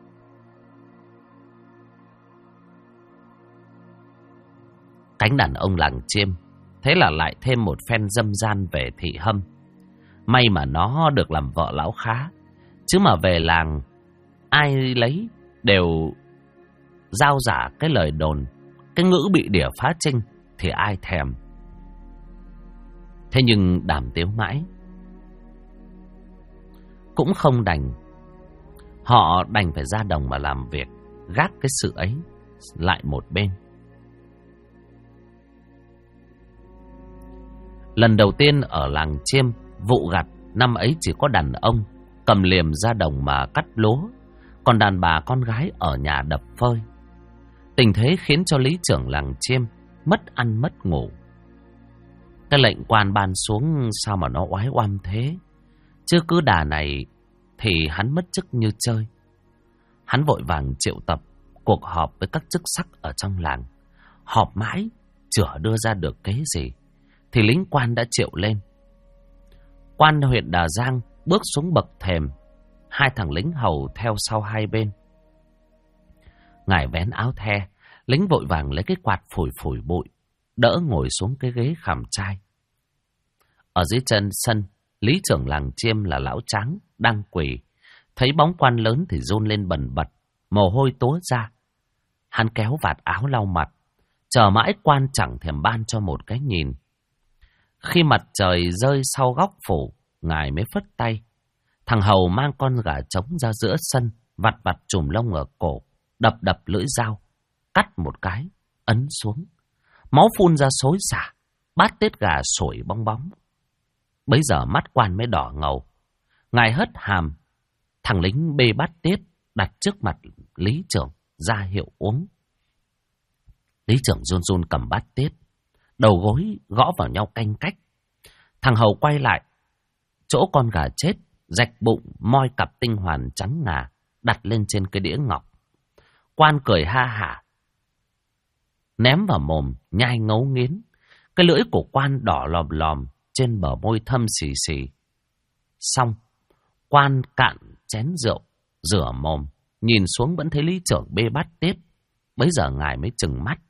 Cánh đàn ông làng Chiêm thế là lại thêm một phen dâm gian về Thị Hâm. May mà nó được làm vợ lão Khá, chứ mà về làng ai lấy đều giao giả cái lời đồn, cái ngữ bị đỉa phá trinh thì ai thèm. Thế nhưng đàm tiếu mãi cũng không đành. Họ đành phải ra đồng mà làm việc, gác cái sự ấy lại một bên. Lần đầu tiên ở làng Chiêm, vụ gặt năm ấy chỉ có đàn ông cầm liềm ra đồng mà cắt lúa, còn đàn bà con gái ở nhà đập phơi. Tình thế khiến cho lý trưởng làng Chiêm mất ăn mất ngủ. Cái lệnh quan ban xuống sao mà nó oái oăm thế, chứ cứ đà này thì hắn mất chức như chơi. Hắn vội vàng triệu tập cuộc họp với các chức sắc ở trong làng. Họp mãi chửa đưa ra được kế gì thì lính quan đã triệu lên. Quan huyện Đà Giang bước xuống bậc thềm, hai thằng lính hầu theo sau hai bên. Ngài vén áo the, lính vội vàng lấy cái quạt phủi phủi bụi, đỡ ngồi xuống cái ghế khảm trai. Ở dưới chân sân, lý trưởng làng Chiêm là lão Tráng đang quỳ, thấy bóng quan lớn thì run lên bần bật, mồ hôi túa ra. Hắn kéo vạt áo lau mặt, chờ mãi quan chẳng thèm ban cho một cái nhìn. Khi mặt trời rơi sau góc phủ, ngài mới phất tay. Thằng hầu mang con gà trống ra giữa sân, vặt vặt chùm lông ở cổ, đập đập lưỡi dao, cắt một cái, ấn xuống. Máu phun ra xối xả, bát tết gà sủi bong bóng. Bấy giờ mắt quan mới đỏ ngầu. Ngài hất hàm, thằng lính bê bát tết đặt trước mặt lý trưởng, ra hiệu uống. Lý trưởng run run cầm bát tết, đầu gối gõ vào nhau canh cách. Thằng hầu quay lại chỗ con gà chết, rạch bụng moi cặp tinh hoàn trắng ngà đặt lên trên cái đĩa ngọc. Quan cười ha hả, ném vào mồm nhai ngấu nghiến. Cái lưỡi của quan đỏ lòm lòm, trên bờ môi thâm xì xì. Xong, quan cạn chén rượu, rửa mồm, nhìn xuống vẫn thấy lý trưởng bê bát tết. Bấy giờ ngài mới trừng mắt.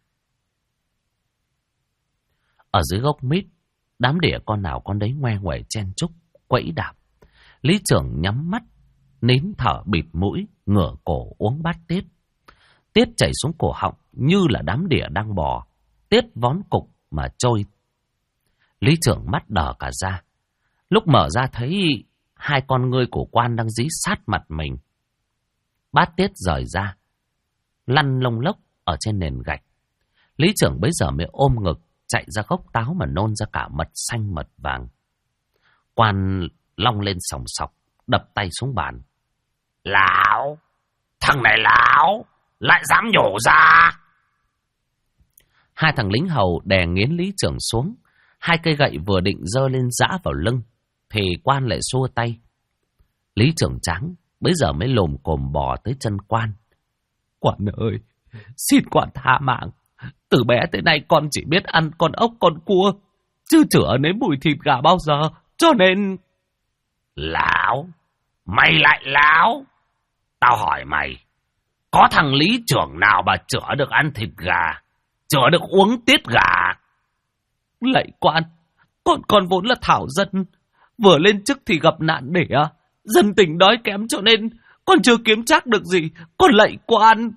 Ở dưới gốc mít, đám đỉa con nào con đấy ngoe ngoẩy chen chúc, quẫy đạp. Lý trưởng nhắm mắt, nín thở bịt mũi, ngửa cổ uống bát tiết. Tiết chảy xuống cổ họng như là đám đỉa đang bò, tiết vón cục mà trôi. Lý trưởng mắt đỏ cả ra. Lúc mở ra thấy hai con ngươi của quan đang dí sát mặt mình. Bát tiết rời ra, lăn lông lốc ở trên nền gạch. Lý trưởng bấy giờ mới ôm ngực, chạy ra gốc táo mà nôn ra cả mật xanh mật vàng. Quan long lên sòng sọc, đập tay xuống bàn. Lão, thằng này lão, lại dám nhổ ra. Hai thằng lính hầu đè nghiến Lý Trưởng xuống. Hai cây gậy vừa định giơ lên giã vào lưng, thì quan lại xua tay. Lý Trưởng Tráng bấy giờ mới lồm cồm bò tới chân quan. Quan ơi, xin quan tha mạng. Từ bé tới nay con chỉ biết ăn con ốc con cua, chứ chữa nếm mùi thịt gà bao giờ, cho nên... Lão, mày lại lão. Tao hỏi mày, có thằng lý trưởng nào mà chữa được ăn thịt gà, chữa được uống tiết gà? Lạy quan, con vốn là thảo dân, vừa lên chức thì gặp nạn đẻ, dân tình đói kém cho nên con chưa kiếm chắc được gì, con lạy quan.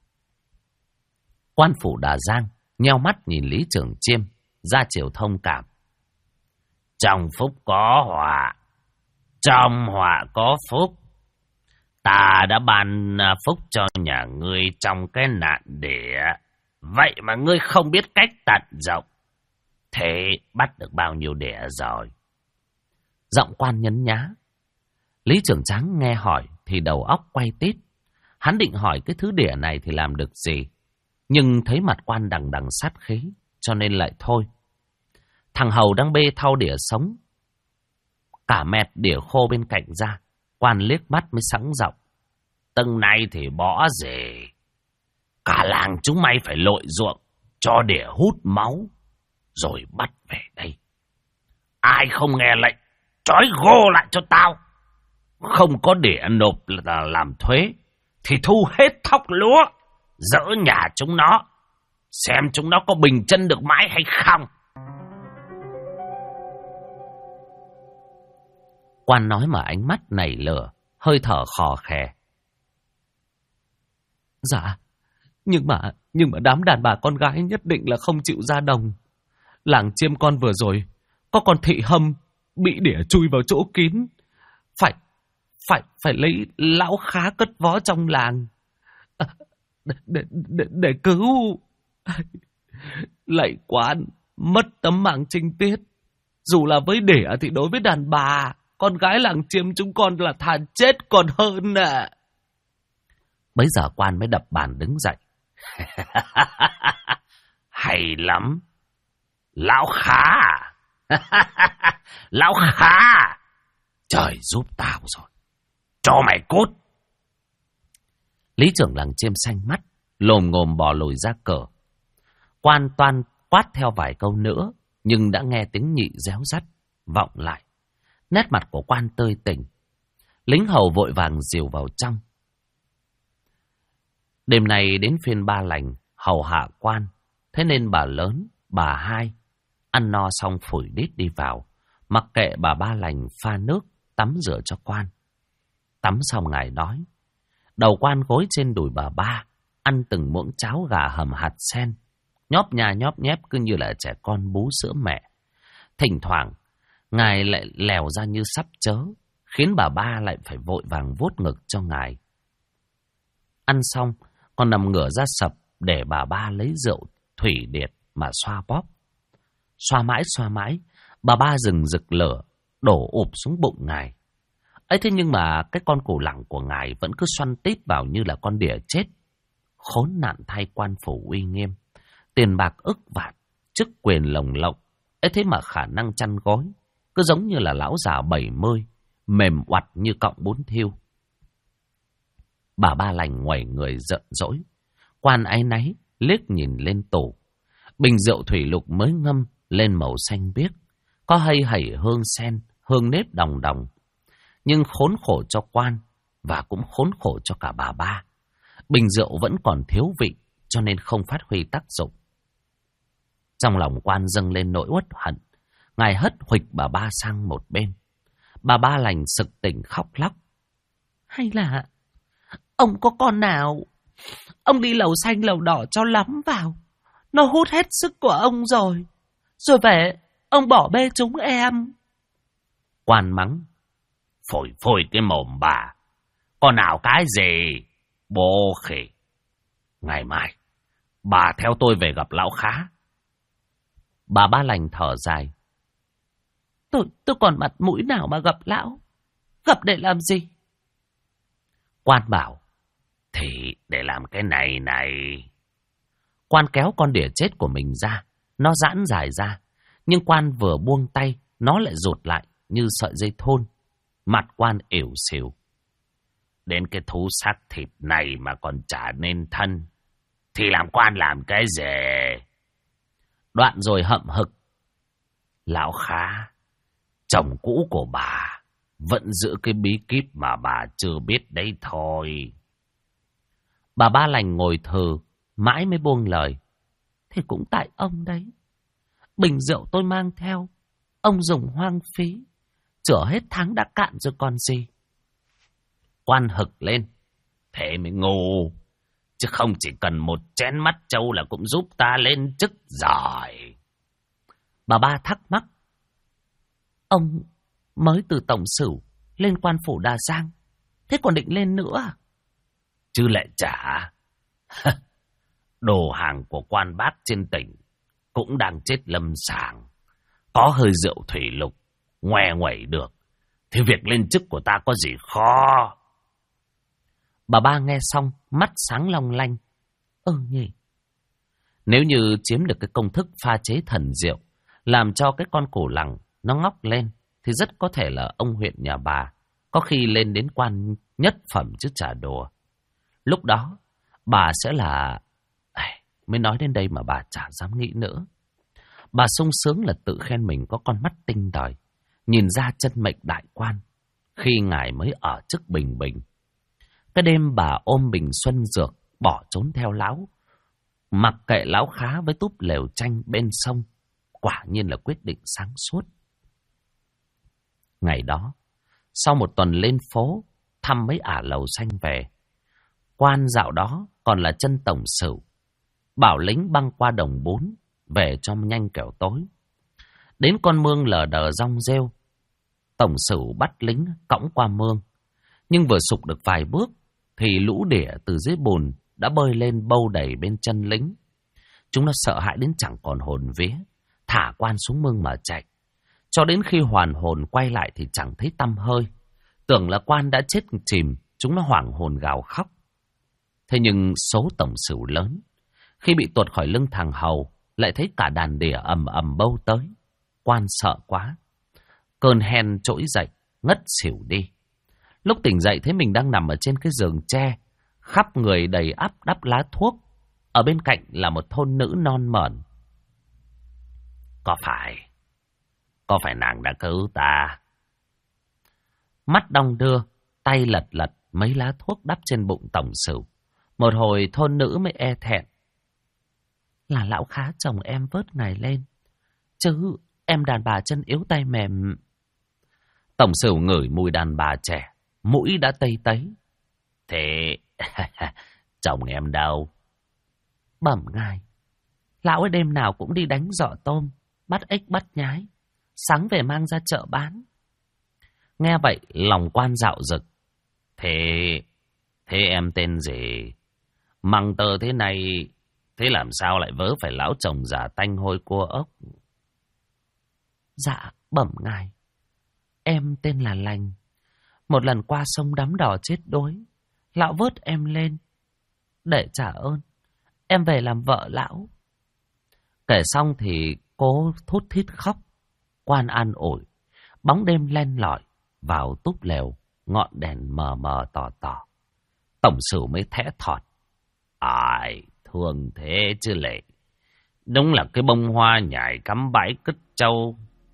Quan phủ Đà Giang nheo mắt nhìn Lý Trưởng Chiêm, ra chiều thông cảm. Trong phúc có họa, trong họa có phúc. Ta đã ban phúc cho nhà ngươi trong cái nạn đẻ, vậy mà ngươi không biết cách tận dụng. Thế bắt được bao nhiêu đẻ rồi? Giọng quan nhấn nhá. Lý Trưởng Tráng nghe hỏi thì đầu óc quay tít. Hắn định hỏi cái thứ đẻ này thì làm được gì, nhưng thấy mặt quan đằng đằng sát khí, cho nên lại thôi. Thằng hầu đang bê thau đĩa sống, cả mẹt đĩa khô bên cạnh ra. Quan liếc mắt mới sẵn giọng. Từng này thì bỏ gì, cả làng chúng mày phải lội ruộng cho đĩa hút máu, rồi bắt về đây. Ai không nghe lệnh, trói gô lại cho tao. Không có đĩa nộp là làm thuế, thì thu hết thóc lúa, dỡ nhà chúng nó, xem chúng nó có bình chân được mãi hay không. Quan nói mà ánh mắt nảy lửa, hơi thở khò khè. Dạ, nhưng mà đám đàn bà con gái nhất định là không chịu ra đồng. Làng Chiêm con vừa rồi có con thị hâm bị đỉa chui vào chỗ kín, phải lấy lão khá cất vó trong làng để cứu. Lạy quan, mất tấm mạng trinh tiết. Dù là với đỉa thì đối với đàn bà, con gái làng Chiêm chúng con là thà chết còn hơn à. Bấy giờ quan mới đập bàn đứng dậy. Hay lắm, lão khá. Lão khá, trời giúp tao rồi, cho mày cút. Lý trưởng làng Chiêm xanh mắt, lồm ngồm bò lùi ra cửa. Quan toan quát theo vài câu nữa, nhưng đã nghe tiếng nhị réo rắt vọng lại. Nét mặt của quan tươi tỉnh. Lính hầu vội vàng dìu vào trong. Đêm nay đến phiên ba lành hầu hạ quan, thế nên bà lớn, bà hai ăn no xong phủi đít đi vào, mặc kệ bà ba lành pha nước tắm rửa cho quan. Tắm xong ngài nói, đầu quan gối trên đùi bà ba, ăn từng muỗng cháo gà hầm hạt sen, nhóp nhà nhóp nhép cứ như là trẻ con bú sữa mẹ. Thỉnh thoảng ngài lại lèo ra như sắp chớ, khiến bà ba lại phải vội vàng vuốt ngực cho ngài. Ăn xong còn nằm ngửa ra sập để bà ba lấy rượu thủy điệt mà xoa bóp. Xoa mãi, bà ba rừng rực lửa đổ ụp xuống bụng ngài. Ấy thế nhưng mà cái con củ lẳng của ngài vẫn cứ xoăn tít vào như là con đỉa chết. Khốn nạn thay quan phủ uy nghiêm, tiền bạc ức vạn, chức quyền lồng lộng. Ấy thế mà khả năng chăn gối cứ giống như là lão già 70, mềm oặt như cọng bún thiêu. Bà ba lành ngoẩy người giận dỗi. Quan áy náy liếc nhìn lên tủ. Bình rượu thủy lục mới ngâm lên màu xanh biếc, có hay hẩy hương sen, hương nếp đồng đồng. Nhưng khốn khổ cho quan, và cũng khốn khổ cho cả bà ba. Bình rượu vẫn còn thiếu vị, cho nên không phát huy tác dụng. Trong lòng quan dâng lên nỗi uất hận, ngài hất huỵch bà ba sang một bên. Bà ba lành sực tỉnh khóc lóc. Hay là ông có con nào, ông đi lầu xanh lầu đỏ cho lắm vào, nó hút hết sức của ông rồi về ông bỏ bê chúng em. Quan mắng. Phổi cái mồm bà, con nào cái gì, bố khỉ. Ngày mai bà theo tôi về gặp lão khá. Bà ba lành thở dài. Tôi còn mặt mũi nào mà gặp lão? Gặp để làm gì? Quan bảo, thì để làm cái này này. Quan kéo con đỉa chết của mình ra, nó giãn dài ra, nhưng quan vừa buông tay, nó lại rụt lại như sợi dây thôn. Mặt quan ỉu xìu. Đến cái thú xác thịt này mà còn chả nên thân, thì làm quan làm cái gì? Đoạn rồi hậm hực. Lão Khá, chồng cũ của bà vẫn giữ cái bí kíp mà bà chưa biết đấy thôi. Bà Ba Lành ngồi thừ, mãi mới buông lời. Thì cũng tại ông đấy. Bình rượu tôi mang theo, ông dùng hoang phí. Chữa hết tháng đã cạn rồi còn gì. Quan hực lên. Thế mới ngu. Chứ không chỉ cần một chén mắt trâu là cũng giúp ta lên chức giỏi. Bà Ba thắc mắc. Ông mới từ tổng sửu lên quan phủ Đà Giang, thế còn định lên nữa? Chứ lại chả. Đồ hàng của quan bác trên tỉnh cũng đang chết lâm sàng. Có hơi rượu thủy lục, ngoe nguẩy được, thì việc lên chức của ta có gì khó. Bà Ba nghe xong, mắt sáng long lanh. Nhỉ. Nếu như chiếm được cái công thức pha chế thần rượu, làm cho cái con cổ lằng nó ngóc lên, thì rất có thể là ông huyện nhà bà có khi lên đến quan nhất phẩm chứ chả đùa. Lúc đó, bà sẽ là... Mới nói đến đây mà bà chả dám nghĩ nữa. Bà sung sướng là tự khen mình có con mắt tinh tỏi, nhìn ra chân mệnh đại quan, khi ngài mới ở chức bình bình. Cái đêm bà ôm bình xuân dược, bỏ trốn theo lão, mặc kệ lão Khá với túp lều tranh bên sông, quả nhiên là quyết định sáng suốt. Ngày đó, sau một tuần lên phố, thăm mấy ả lầu xanh về, quan dạo đó còn là chân tổng sửu, bảo lính băng qua đồng Bốn, về cho nhanh kẻo tối. Đến con mương lờ đờ rong rêu, tổng sửu bắt lính cõng qua mương. Nhưng vừa sục được vài bước, thì lũ đỉa từ dưới bùn đã bơi lên bâu đầy bên chân lính. Chúng nó sợ hãi đến chẳng còn hồn vía, thả quan xuống mương mà chạy. Cho đến khi hoàn hồn quay lại thì chẳng thấy tăm hơi. Tưởng là quan đã chết chìm, chúng nó hoảng hồn gào khóc. Thế nhưng số tổng sửu lớn, khi bị tuột khỏi lưng thằng hầu, lại thấy cả đàn đỉa ầm ầm bâu tới. Quan sợ quá, cơn hen trỗi dậy, ngất xỉu đi. Lúc tỉnh dậy thấy mình đang nằm ở trên cái giường tre, khắp người đầy ắp đắp lá thuốc. Ở bên cạnh là một thôn nữ non mởn. Có phải nàng đã cứu ta? Mắt đong đưa, tay lật lật mấy lá thuốc đắp trên bụng tổng sửu. Một hồi thôn nữ mới e thẹn. Là lão Khá chồng em vớt ngài lên, chứ em đàn bà chân yếu tay mềm. Tổng sửu ngửi mùi đàn bà trẻ, mũi đã tây tấy. Thế chồng em đâu? Bẩm ngài, lão ấy đêm nào cũng đi đánh giỏ tôm, bắt ếch bắt nhái, sáng về mang ra chợ bán. Nghe vậy lòng quan dạo dực. Thế em tên gì? Măng tơ thế này, thế làm sao lại vớ phải lão chồng già tanh hôi cua ốc? Dạ, bẩm ngài, em tên là Lành. Một lần qua sông đắm đò chết đuối, lão vớt em lên. Để trả ơn, em về làm vợ lão. Kể xong thì cô thút thít khóc. Quan an ủi, bóng đêm len lỏi vào túp lều, ngọn đèn mờ mờ tỏ tỏ. Tổng sửu mới thẽ thọt. Ai, thương thế chứ lệ. Đúng là cái bông hoa nhài cắm bãi cứt trâu.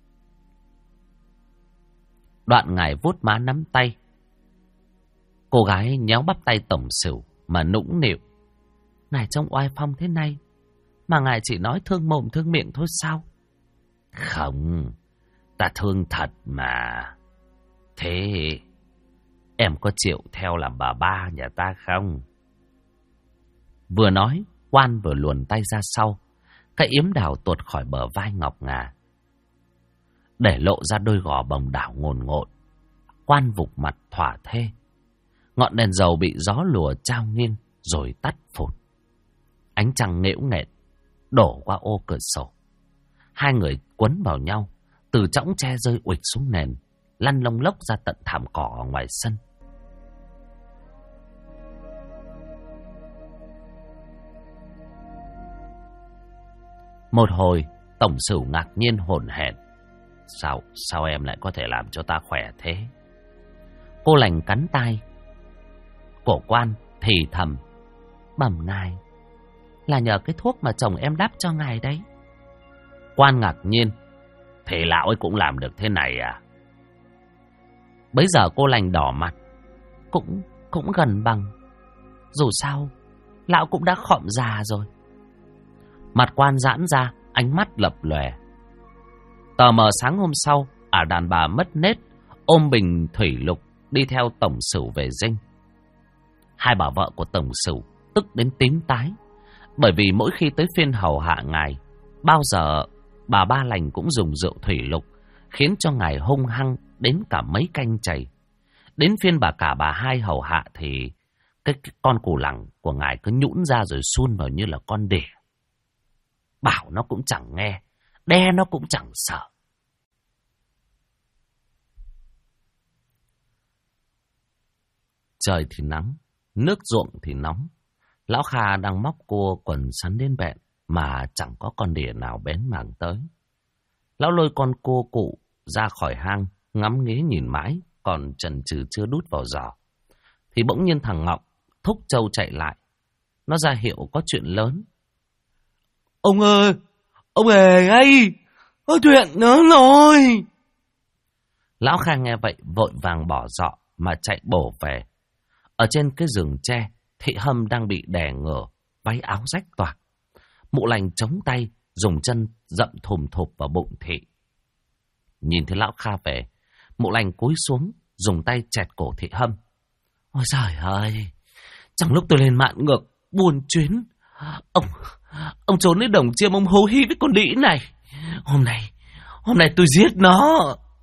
Đoạn ngài vuốt má nắm tay. Cô gái nhéo bắp tay tổng sửu mà nũng nịu. Ngài trông oai phong thế này, mà ngài chỉ nói thương mồm thương miệng thôi sao? Không, ta thương thật mà. Thế em có chịu theo làm bà Ba nhà ta không? Vừa nói, quan vừa luồn tay ra sau, cái yếm đào tuột khỏi bờ vai ngọc ngà, để lộ ra đôi gò bồng đảo ngồn ngộn. Quan vụt mặt thỏa thê. Ngọn đèn dầu bị gió lùa trao nghiêng rồi tắt phụt. Ánh trăng nghễu nghẹt đổ qua ô cửa sổ. Hai người quấn vào nhau, từ chõng tre rơi uịch xuống nền, lăn lông lốc ra tận thảm cỏ ở ngoài sân. Một hồi, tổng sửu ngạc nhiên hổn hển. Sao em lại có thể làm cho ta khỏe thế? Cô lành cắn tai. Cổ quan thì thầm. Bẩm ngài, là nhờ cái thuốc mà chồng em đắp cho ngài đấy. Quan ngạc nhiên. Thì lão ấy cũng làm được thế này à? Bấy giờ cô lành đỏ mặt. Cũng gần bằng. Dù sao, lão cũng đã khọm già rồi. Mặt quan giãn ra, ánh mắt lập lòe. Tờ mờ sáng hôm sau, đàn bà mất nết, ôm bình thủy lục, đi theo tổng sửu về dinh. Hai bà vợ của tổng sửu tức đến tím tái, bởi vì mỗi khi tới phiên hầu hạ ngài, bao giờ bà Ba Lành cũng dùng rượu thủy lục, khiến cho ngài hung hăng đến cả mấy canh chày. Đến phiên bà hai hầu hạ thì cái con cù lẳng của ngài cứ nhũn ra rồi sun vào như là con đỉa. Bảo nó cũng chẳng nghe, đe nó cũng chẳng sợ. Trời thì nắng, nước ruộng thì nóng. Lão Kha đang móc cua quần sắn đến bẹn mà chẳng có con đỉa nào bén mảng tới. Lão lôi con cua cụ ra khỏi hang, ngắm nghía nhìn mãi, còn chần chừ chưa đút vào giỏ. Thì bỗng nhiên thằng Ngọc thúc trâu chạy lại. Nó ra hiệu có chuyện lớn. Ông ơi, ông ơi ấy, có chuyện lớn rồi. Lão Kha nghe vậy vội vàng bỏ giỏ mà chạy bổ về. Ở trên cái giường tre, Thị Hâm đang bị đè ngửa, váy áo rách toạc. Mụ Lành chống tay, dùng chân dậm thùm thụp vào bụng Thị. Nhìn thấy lão Kha về, Mụ Lành cúi xuống, dùng tay chẹt cổ Thị Hâm. Ôi trời ơi, trong lúc tôi lên mạng ngược, buồn chuyến, ông trốn đến đồng chiêm, ông hú hí với con đĩ này. Hôm nay tôi giết nó.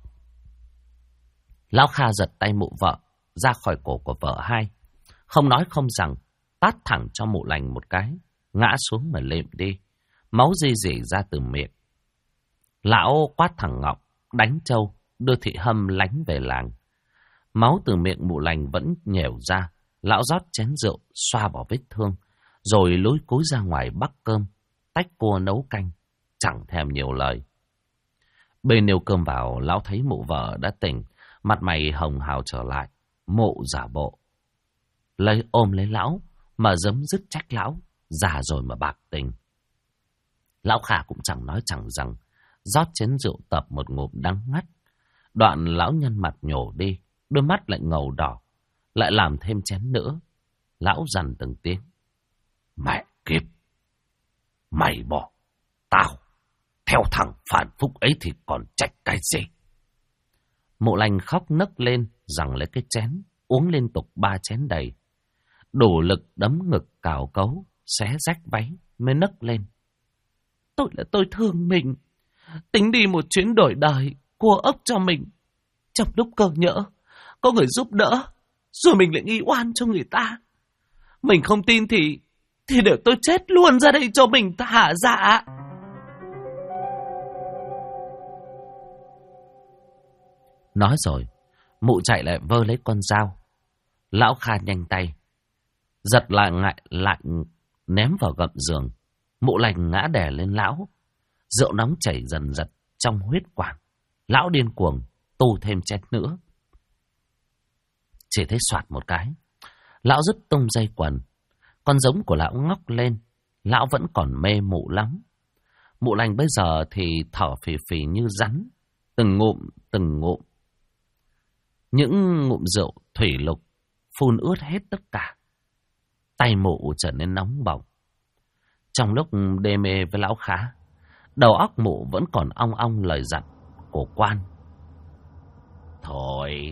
Lão Kha giật tay mụ vợ ra khỏi cổ của vợ hai, không nói không rằng, tát thẳng cho Mụ Lành một cái, ngã xuống mà lệm đi, máu rỉ ra từ miệng. Lão quát thằng Ngọc, đánh trâu, đưa Thị Hâm lánh về làng. Máu từ miệng Mụ Lành vẫn nhèo ra, lão rót chén rượu xoa vào vết thương, rồi lối cúi ra ngoài bắc cơm, tách cua nấu canh, chẳng thèm nhiều lời. Bê nêu cơm vào, lão thấy mụ vợ đã tỉnh, mặt mày hồng hào trở lại. Mụ giả bộ ôm lấy lão mà giấm dứt trách lão, già rồi mà bạc tình. Lão Kha cũng chẳng nói chẳng rằng, rót chén rượu tập một ngụm đắng ngắt. Đoạn lão nhân mặt nhổ đi, đôi mắt lại ngầu đỏ, lại làm thêm chén nữa. Lão dằn từng tiếng. Mẹ kiếp, mày bỏ tao theo thằng phản phúc ấy thì còn trách cái gì? Mụ Lành khóc nấc lên, giằng lấy cái chén, uống liên tục 3 chén đầy. Đủ lực đấm ngực cào cấu, xé rách váy mới nấc lên. Tôi thương mình, tính đi một chuyến đổi đời, cua ốc cho mình. Trong lúc cơ nhỡ, có người giúp đỡ, rồi mình lại nghi oan cho người ta. Mình không tin thì để tôi chết luôn ra đây cho mình thả dạ. Nói rồi, mụ chạy lại vơ lấy con dao. Lão Kha nhanh tay, giật lại ném vào gầm giường. Mụ Lành ngã đè lên lão. Rượu nóng chảy dần dật trong huyết quản. Lão điên cuồng tu thêm chén nữa. Chỉ thấy soạt một cái, lão dứt tung dây quần. Con giống của lão ngóc lên. Lão vẫn còn mê mụ lắm. Mụ Lành bây giờ thì thở phì phì như rắn, từng ngụm. Những ngụm rượu thủy lục phun ướt hết tất cả. Tay mụ trở nên nóng bỏng. Trong lúc đê mê với lão Khá, đầu óc mụ vẫn còn ong ong lời dặn của quan. Thôi,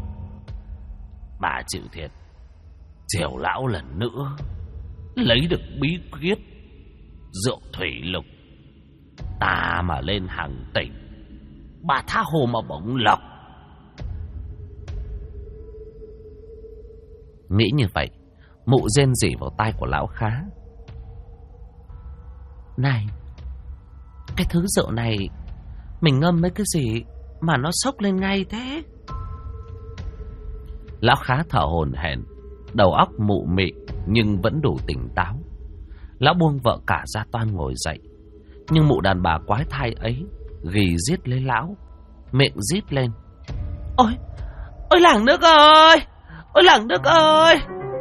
bà chịu thiệt, chiều lão lần nữa lấy được bí quyết rượu thủy lục, ta mà lên hàng tỉnh, bà tha hồ mà bổng lộc. Nghĩ như vậy, mụ rên rỉ vào tai của lão Khá. Này, cái thứ rượu này mình ngâm mấy cái gì mà nó sốc lên ngay thế? Lão Khá thở hổn hển, đầu óc mụ mị nhưng vẫn đủ tỉnh táo. Lão buông vợ cả ra toan ngồi dậy, Nhưng mụ đàn bà quái thai ấy ghi giết lấy lão, miệng rít lên: Ôi, ôi làng nước ơi, ôi làng nước ơi.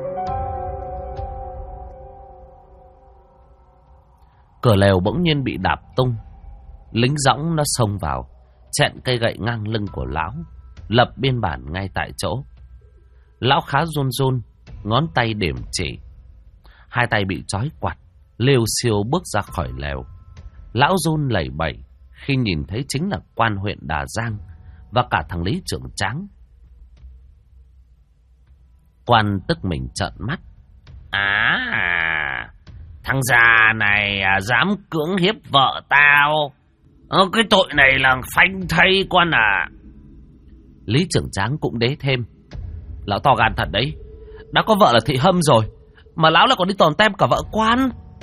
Cửa lều bỗng nhiên bị đạp tung. Lính dõng nó xông vào, chẹn cây gậy ngang lưng của lão, lập biên bản ngay tại chỗ. Lão khá run run, ngón tay điểm chỉ. Hai tay bị trói quặt, liều xiêu bước ra khỏi lều. Lão run lẩy bẩy khi nhìn thấy chính là quan huyện Đà Giang và cả thằng Lý Trưởng Tráng. Quan tức mình trợn mắt: Thằng già này dám cưỡng hiếp vợ tao. Cái tội này là phanh thây quan à. Lý Trưởng Tráng cũng đế thêm: Lão to gan thật đấy, đã có vợ là thị hâm rồi mà lão lại còn đi tòn tem cả vợ quan.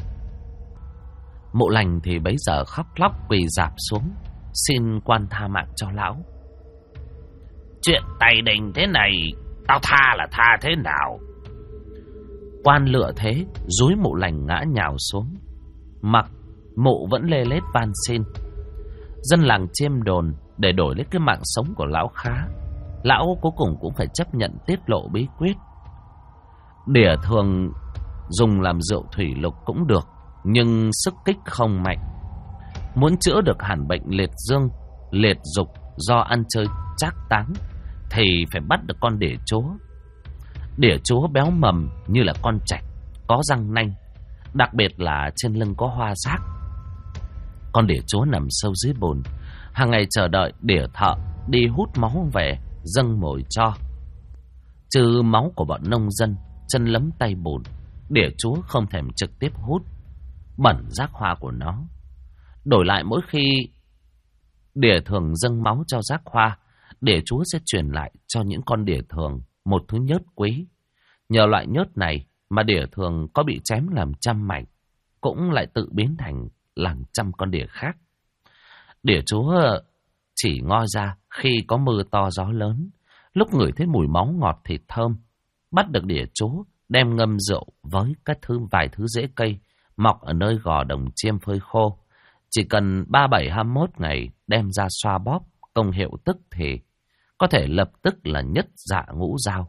Mộ Lành thì bấy giờ khóc lóc quỳ rạp xuống xin quan tha mạng cho lão. Chuyện Tây Đình thế này, tao tha là tha thế nào? Quan lựa thế dúi Mộ Lành ngã nhào xuống. Mặc mộ vẫn lê lết van xin. Dân làng chiêm đồn để đổi lấy cái mạng sống của lão khá, lão cuối cùng cũng phải chấp nhận tiết lộ bí quyết. Đỉa thường dùng làm rượu thủy lục cũng được, nhưng sức kích không mạnh. Muốn chữa được hẳn bệnh liệt dương, liệt dục do ăn chơi trác táng thì phải bắt được con đỉa chúa. Đỉa chúa béo mầm như là con trạch, có răng nanh, đặc biệt là trên lưng có hoa giác. Con đỉa chúa nằm sâu dưới bùn, hàng ngày chờ đợi đỉa thợ đi hút máu về dâng mồi cho. Trừ máu của bọn nông dân chân lấm tay bùn, đỉa chúa không thèm trực tiếp hút, bẩn rác hoa của nó. Đổi lại mỗi khi đỉa thường dâng máu cho rác hoa, đỉa chúa sẽ truyền lại cho những con đỉa thường một thứ nhớt quý. Nhờ loại nhớt này mà đỉa thường có bị chém làm trăm mảnh cũng lại tự biến thành làm trăm con đỉa khác. Đỉa chúa chỉ ngoi ra khi có mưa to gió lớn, lúc ngửi thấy mùi máu ngọt thịt thơm. Bắt được đỉa chúa, đem ngâm rượu với các vài thứ rễ cây mọc ở nơi gò đồng chiêm phơi khô. Chỉ cần 37-21 ngày đem ra xoa bóp, công hiệu tức thì có thể lập tức là nhất dạ ngũ giao.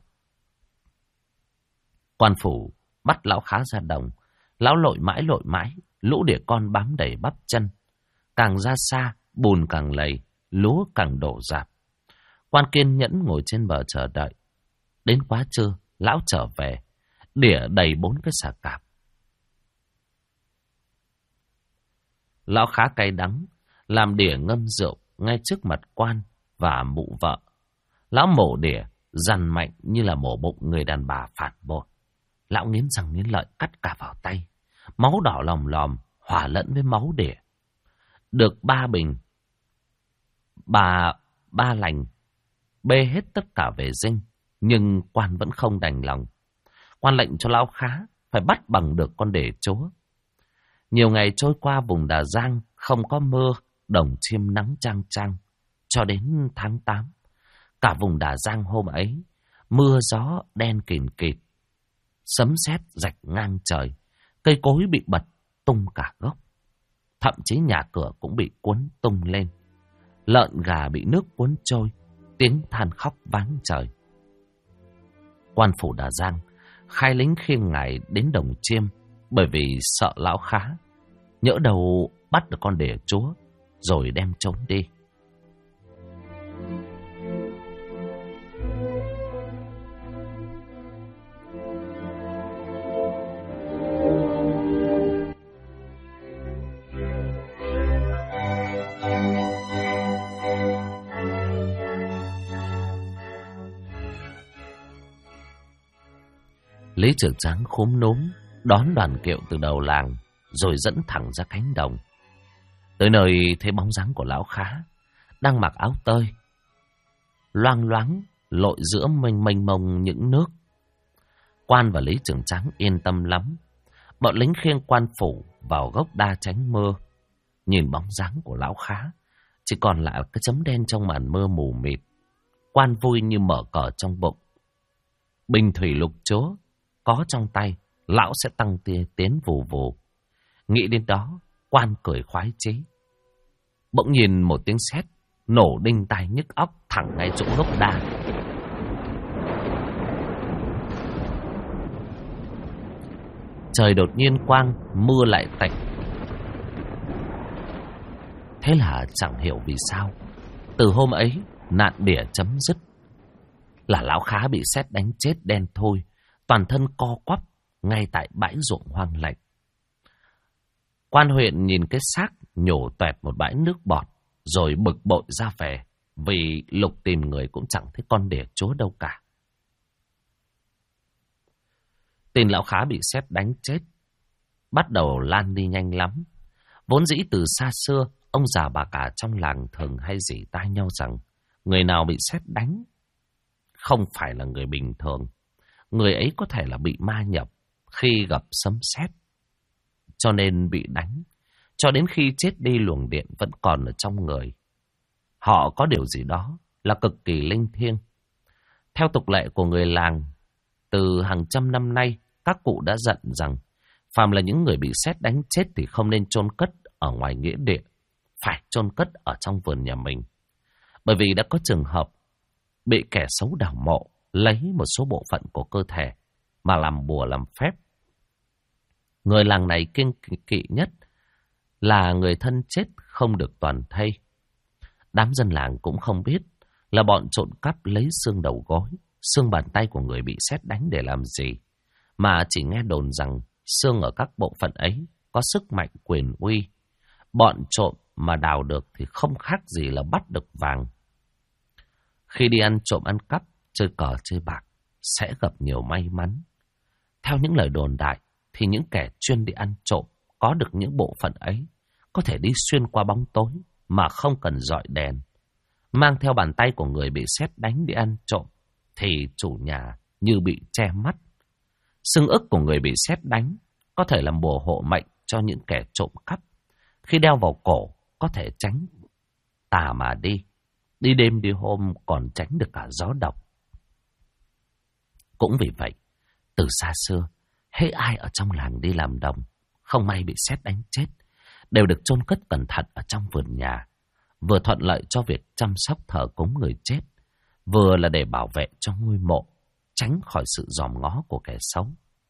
Quan phủ bắt lão khá ra đồng, lão lội mãi, lũ đỉa con bám đầy bắp chân. Càng ra xa, bùn càng lầy, lúa càng đổ rạp. Quan kiên nhẫn ngồi trên bờ chờ đợi. Đến quá trưa, lão trở về, đỉa đầy 4 cái xà cạp. Lão khá cay đắng, làm đỉa ngâm rượu ngay trước mặt quan và mụ vợ. Lão mổ đỉa, dằn mạnh như là mổ bụng người đàn bà phản bội. Lão nghiến răng nghiến lợi cắt cả vào tay. Máu đỏ lòm lòm, hòa lẫn với máu đỉa. Được 3 bình, ba lành, bê hết tất cả về dinh. Nhưng quan vẫn không đành lòng. Quan lệnh cho lão khá phải bắt bằng được con đỉa chúa. Nhiều ngày trôi qua, vùng Đà Giang không có mưa, đồng chiêm nắng chang chang. Cho đến tháng 8, cả vùng Đà Giang hôm ấy, mưa gió đen kìn kịt, sấm sét rạch ngang trời, cây cối bị bật tung cả gốc. Thậm chí nhà cửa cũng bị cuốn tung lên. Lợn gà bị nước cuốn trôi, tiếng than khóc váng trời. Quan phủ Đà Giang khai lính khiêng ngài đến đồng chiêm bởi vì sợ lão khá, nhỡ đầu bắt được con đỉa chúa rồi đem trốn đi. Lý Trưởng Tráng khúm núm đón đoàn kiệu từ đầu làng rồi dẫn thẳng ra cánh đồng. Tới nơi thấy bóng dáng của lão khá đang mặc áo tơi, loang loáng lội giữa mênh mông những nước. Quan và Lý Trưởng Tráng yên tâm lắm. Bọn lính khiêng quan phủ vào gốc đa tránh mưa. Nhìn bóng dáng của lão khá chỉ còn lại cái chấm đen trong màn mưa mù mịt. Quan vui như mở cờ trong bụng. Bình thủy lục chúa có trong tay, lão sẽ tăng tiến vù vù. Nghĩ đến đó, Quan cười khoái chí. Bỗng nhìn một tiếng sét nổ đinh tai nhức óc thẳng ngay chỗ gốc đa. Trời đột nhiên quang, mưa lại tạnh. Thế là chẳng hiểu vì sao, từ hôm ấy nạn đỉa chấm dứt. Là lão Khá bị sét đánh chết đen thôi, toàn thân co quắp ngay tại bãi ruộng hoang lạnh. Quan huyện nhìn cái xác nhổ toẹt một bãi nước bọt, rồi bực bội ra về, vì lục tìm người cũng chẳng thấy con đỉa chúa đâu cả. Tin lão Khá bị sét đánh chết bắt đầu lan đi nhanh lắm. Vốn dĩ từ xa xưa, ông già bà cả trong làng thường hay rỉ tai nhau rằng người nào bị sét đánh không phải là người bình thường. Người ấy có thể là bị ma nhập khi gặp sấm sét, cho nên bị đánh. Cho đến khi chết đi luồng điện vẫn còn ở trong người. Họ có điều gì đó là cực kỳ linh thiêng. Theo tục lệ của người làng, từ hàng trăm năm nay, các cụ đã dặn rằng phàm là những người bị sét đánh chết thì không nên chôn cất ở ngoài nghĩa địa, phải chôn cất ở trong vườn nhà mình. Bởi vì đã có trường hợp bị kẻ xấu đào mộ, lấy một số bộ phận của cơ thể mà làm bùa làm phép. Người làng này kiêng kỵ nhất là người thân chết không được toàn thây. Đám dân làng cũng không biết là bọn trộm cắp lấy xương đầu gối, xương bàn tay của người bị sét đánh để làm gì, mà chỉ nghe đồn rằng xương ở các bộ phận ấy có sức mạnh quyền uy. Bọn trộm mà đào được thì không khác gì là bắt được vàng. Khi đi ăn trộm ăn cắp, chơi cờ chơi bạc sẽ gặp nhiều may mắn. Theo những lời đồn đại thì những kẻ chuyên đi ăn trộm có được những bộ phận ấy có thể đi xuyên qua bóng tối mà không cần dọi đèn. Mang theo bàn tay của người bị sét đánh đi ăn trộm thì chủ nhà như bị che mắt. Xương ức của người bị sét đánh có thể làm bùa hộ mệnh cho những kẻ trộm cắp. Khi đeo vào cổ có thể tránh tà mà đi. Đi đêm đi hôm còn tránh được cả gió độc. Cũng vì vậy, từ xa xưa, hễ ai ở trong làng đi làm đồng, không may bị sét đánh chết, đều được chôn cất cẩn thận ở trong vườn nhà, vừa thuận lợi cho việc chăm sóc thờ cúng người chết, vừa là để bảo vệ cho ngôi mộ, tránh khỏi sự dòm ngó của kẻ xấu.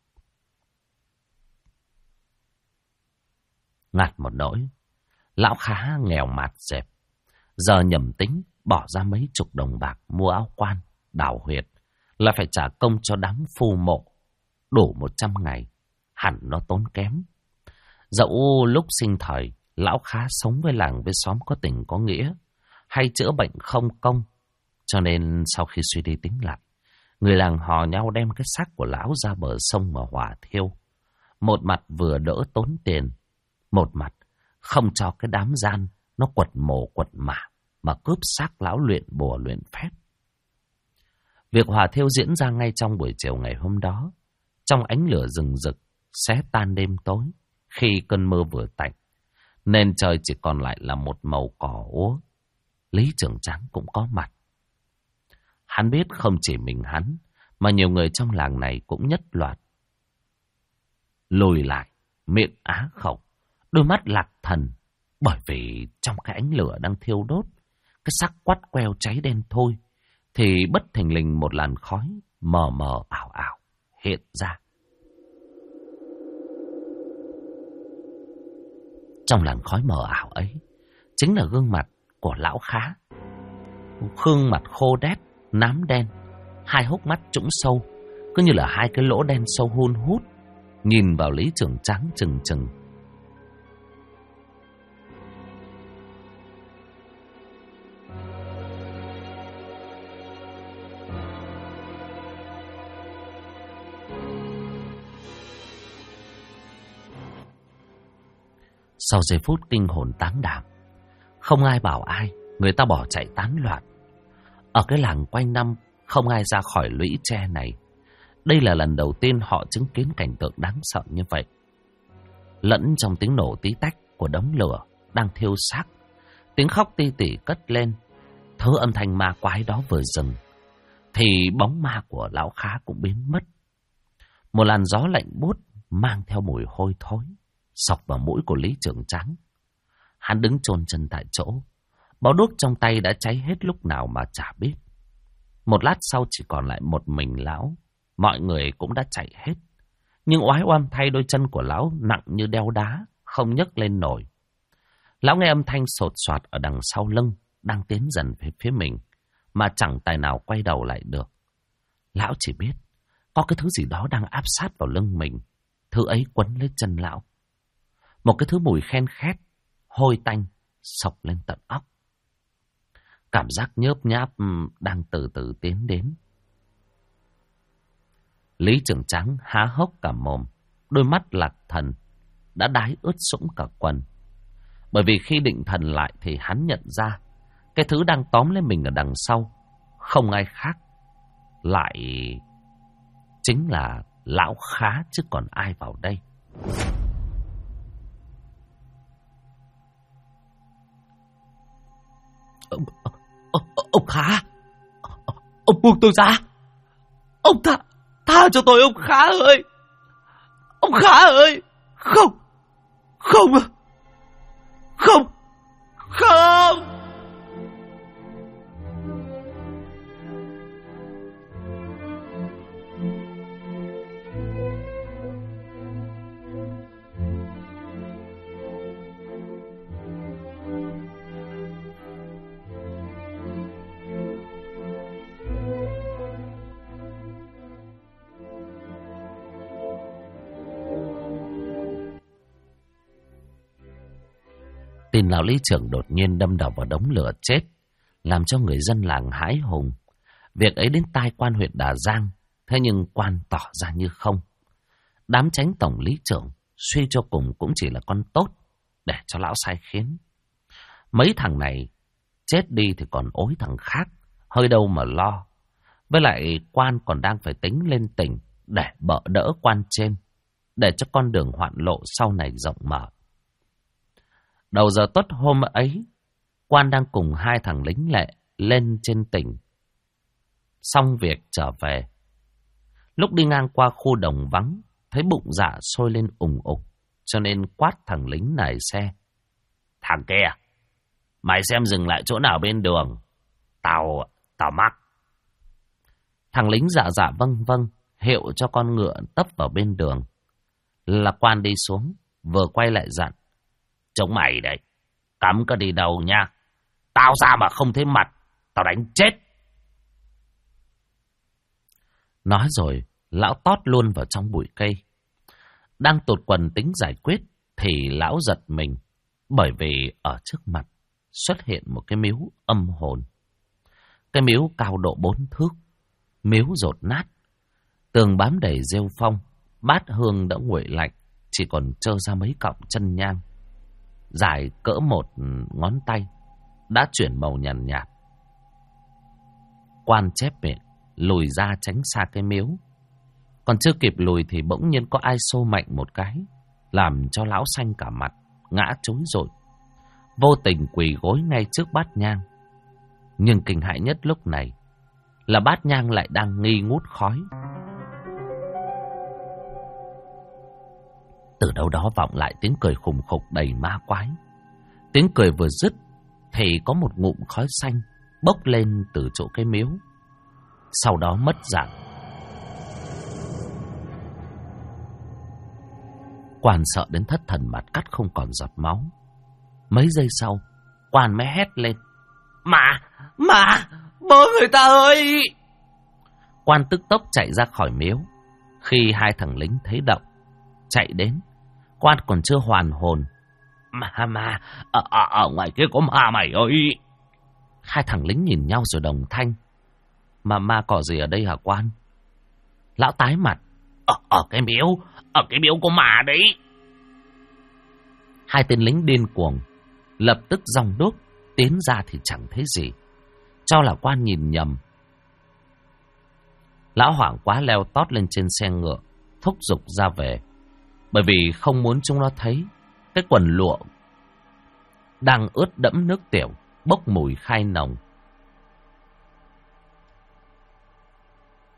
Ngặt một nỗi, lão Khá nghèo mạt dẹp, giờ nhầm tính bỏ ra mấy chục đồng bạc mua áo quan, đào huyệt, là phải trả công cho đám phu mộ đủ 100 ngày, hẳn nó tốn kém. Dẫu lúc sinh thời, lão Khá sống với làng với xóm có tình có nghĩa, hay chữa bệnh không công, cho nên sau khi suy đi tính lại, người làng hò nhau đem cái xác của lão ra bờ sông mà hỏa thiêu. Một mặt vừa đỡ tốn tiền, một mặt không cho cái đám gian nó quật mồ quật mả mà cướp xác lão luyện bùa luyện phép. Việc hỏa thiêu diễn ra ngay trong buổi chiều ngày hôm đó, trong ánh lửa rừng rực, xé tan đêm tối, khi cơn mưa vừa tạnh, nên trời chỉ còn lại là một màu cỏ úa. Lý Trường Tráng cũng có mặt. Hắn biết không chỉ mình hắn, mà nhiều người trong làng này cũng nhất loạt lùi lại, miệng á khẩu, đôi mắt lạc thần, bởi vì trong cái ánh lửa đang thiêu đốt, cái xác quắt queo cháy đen thôi, thì bất thình lình một làn khói mờ mờ ảo ảo hiện ra. Trong làn khói mờ ảo ấy chính là gương mặt của lão Khá. Gương mặt khô đét, nám đen, hai hốc mắt trũng sâu, cứ như là hai cái lỗ đen sâu hun hút, nhìn vào Lý Trường Tráng chừng chừng. Sau giây phút kinh hồn táng đảm, không ai bảo ai, người ta bỏ chạy tán loạn. Ở cái làng quanh năm, không ai ra khỏi lũy tre này. Đây là lần đầu tiên họ chứng kiến cảnh tượng đáng sợ như vậy. Lẫn trong tiếng nổ tí tách của đống lửa đang thiêu xác, tiếng khóc ti tỉ cất lên. Thứ âm thanh ma quái đó vừa dừng, thì bóng ma của lão Khá cũng biến mất. Một làn gió lạnh buốt mang theo mùi hôi thối xộc vào mũi của Lý Trường Trắng. Hắn đứng chôn chân tại chỗ. Bó đuốc trong tay đã cháy hết lúc nào mà chả biết. Một lát sau chỉ còn lại một mình lão. Mọi người cũng đã chạy hết. Nhưng oái oăm thay đôi chân của lão nặng như đeo đá, không nhấc lên nổi. Lão nghe âm thanh sột soạt ở đằng sau lưng, đang tiến dần về phía mình, mà chẳng tài nào quay đầu lại được. Lão chỉ biết, có cái thứ gì đó đang áp sát vào lưng mình. Thứ ấy quấn lấy chân lão. Một cái thứ mùi khen khét, hôi tanh, xộc lên tận óc. Cảm giác nhớp nháp đang từ từ tiến đến. Lý Trường Trắng há hốc cả mồm, đôi mắt lạc thần, đã đái ướt sũng cả quần. Bởi vì khi định thần lại thì hắn nhận ra, cái thứ đang tóm lấy mình ở đằng sau, không ai khác, lại chính là lão Khá chứ còn ai vào đây. Ông Khá, ông buông tôi ra. Ông tha cho tôi, ông Khá ơi. Ông Khá ơi. Không. Tin lão lý trưởng đột nhiên đâm đầu vào đống lửa chết, làm cho người dân làng hãi hùng. Việc ấy đến tai quan huyện Đà Giang, thế nhưng quan tỏ ra như không. Đám chánh tổng lý trưởng suy cho cùng cũng chỉ là con tốt để cho lão sai khiến. Mấy thằng này chết đi thì còn ối thằng khác, hơi đâu mà lo. Với lại quan còn đang phải tính lên tỉnh để bợ đỡ quan trên, để cho con đường hoạn lộ sau này rộng mở. Đầu giờ tốt hôm ấy, quan đang cùng hai thằng lính lệ lên trên tỉnh. Xong việc trở về. Lúc đi ngang qua khu đồng vắng, thấy bụng dạ sôi lên ùng ục, cho nên quát thằng lính nài xe. Thằng kia, mày xem dừng lại chỗ nào bên đường. Tao mắc. Thằng lính dạ dạ vâng vâng, hiệu cho con ngựa tấp vào bên đường. Là quan đi xuống, vừa quay lại dặn. Chúng mày đấy, cấm có đi đâu nha. Tao ra mà không thấy mặt, tao đánh chết. Nói rồi, lão tót luôn vào trong bụi cây. Đang tụt quần tính giải quyết, thì lão giật mình. Bởi vì ở trước mặt xuất hiện một cái miếu âm hồn. Cái miếu cao độ 4 thước, miếu dột nát, tường bám đầy rêu phong, bát hương đã nguội lạnh, chỉ còn trơ ra mấy cọng chân nhang. Dài cỡ một ngón tay, đã chuyển màu nhàn nhạt. Quan chép miệng, lùi ra tránh xa cái miếu. Còn chưa kịp lùi thì bỗng nhiên có ai xô mạnh một cái, làm cho lão xanh cả mặt, ngã trối rội. Vô tình quỳ gối ngay trước bát nhang. Nhưng kinh hãi nhất lúc này là bát nhang lại đang nghi ngút khói. Từ đâu đó vọng lại tiếng cười khùng khục đầy ma quái. Tiếng cười vừa dứt thì có một ngụm khói xanh bốc lên từ chỗ cái miếu, sau đó mất dạng. Quan sợ đến thất thần mặt cắt không còn giọt máu. Mấy giây sau, quan mới hét lên. Mà, bố người ta ơi! Quan tức tốc chạy ra khỏi miếu. Khi hai thằng lính thấy động, chạy đến, quan còn chưa hoàn hồn. Mà, ở ngoài kia có ma mày ơi! Hai thằng lính nhìn nhau rồi đồng thanh. Ma cỏ gì ở đây hả quan? Lão tái mặt. Ở cái miếu có ma đấy. Hai tên lính điên cuồng, lập tức giòng đuốc tiến ra thì chẳng thấy gì, cho là quan nhìn nhầm. Lão hoảng quá leo tót lên trên xe ngựa, thúc giục ra về, bởi vì không muốn chúng nó thấy cái quần lụa đang ướt đẫm nước tiểu, bốc mùi khai nồng.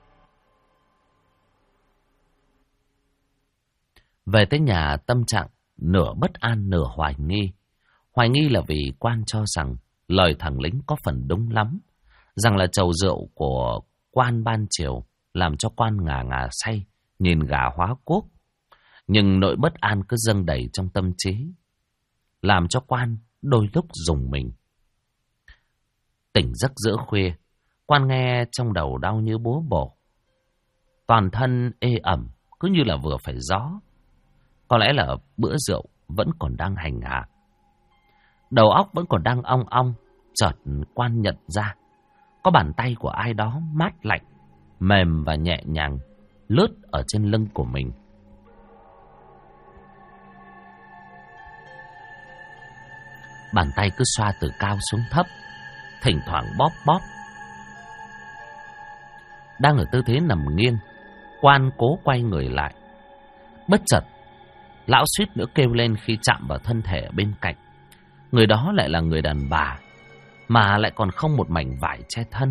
Về tới nhà, tâm trạng nửa bất an nửa hoài nghi. Hoài nghi là vì quan cho rằng lời thằng lính có phần đúng lắm, rằng là chầu rượu của quan ban chiều làm cho quan ngà ngà say, nhìn gà hóa cuốc. Nhưng nỗi bất an cứ dâng đầy trong tâm trí, làm cho quan đôi lúc rùng mình. Tỉnh giấc giữa khuya, quan nghe trong đầu đau như búa bổ. Toàn thân ê ẩm, cứ như là vừa phải gió. Có lẽ là bữa rượu vẫn còn đang hành hạ. Đầu óc vẫn còn đang ong ong. Chợt quan nhận ra có bàn tay của ai đó mát lạnh, mềm và nhẹ nhàng lướt ở trên lưng của mình. Bàn tay cứ xoa từ cao xuống thấp, thỉnh thoảng bóp bóp. Đang ở tư thế nằm nghiêng, quan cố quay người lại. Bất chợt, lão suýt nữa kêu lên khi chạm vào thân thể ở bên cạnh. Người đó lại là người đàn bà, mà lại còn không một mảnh vải che thân.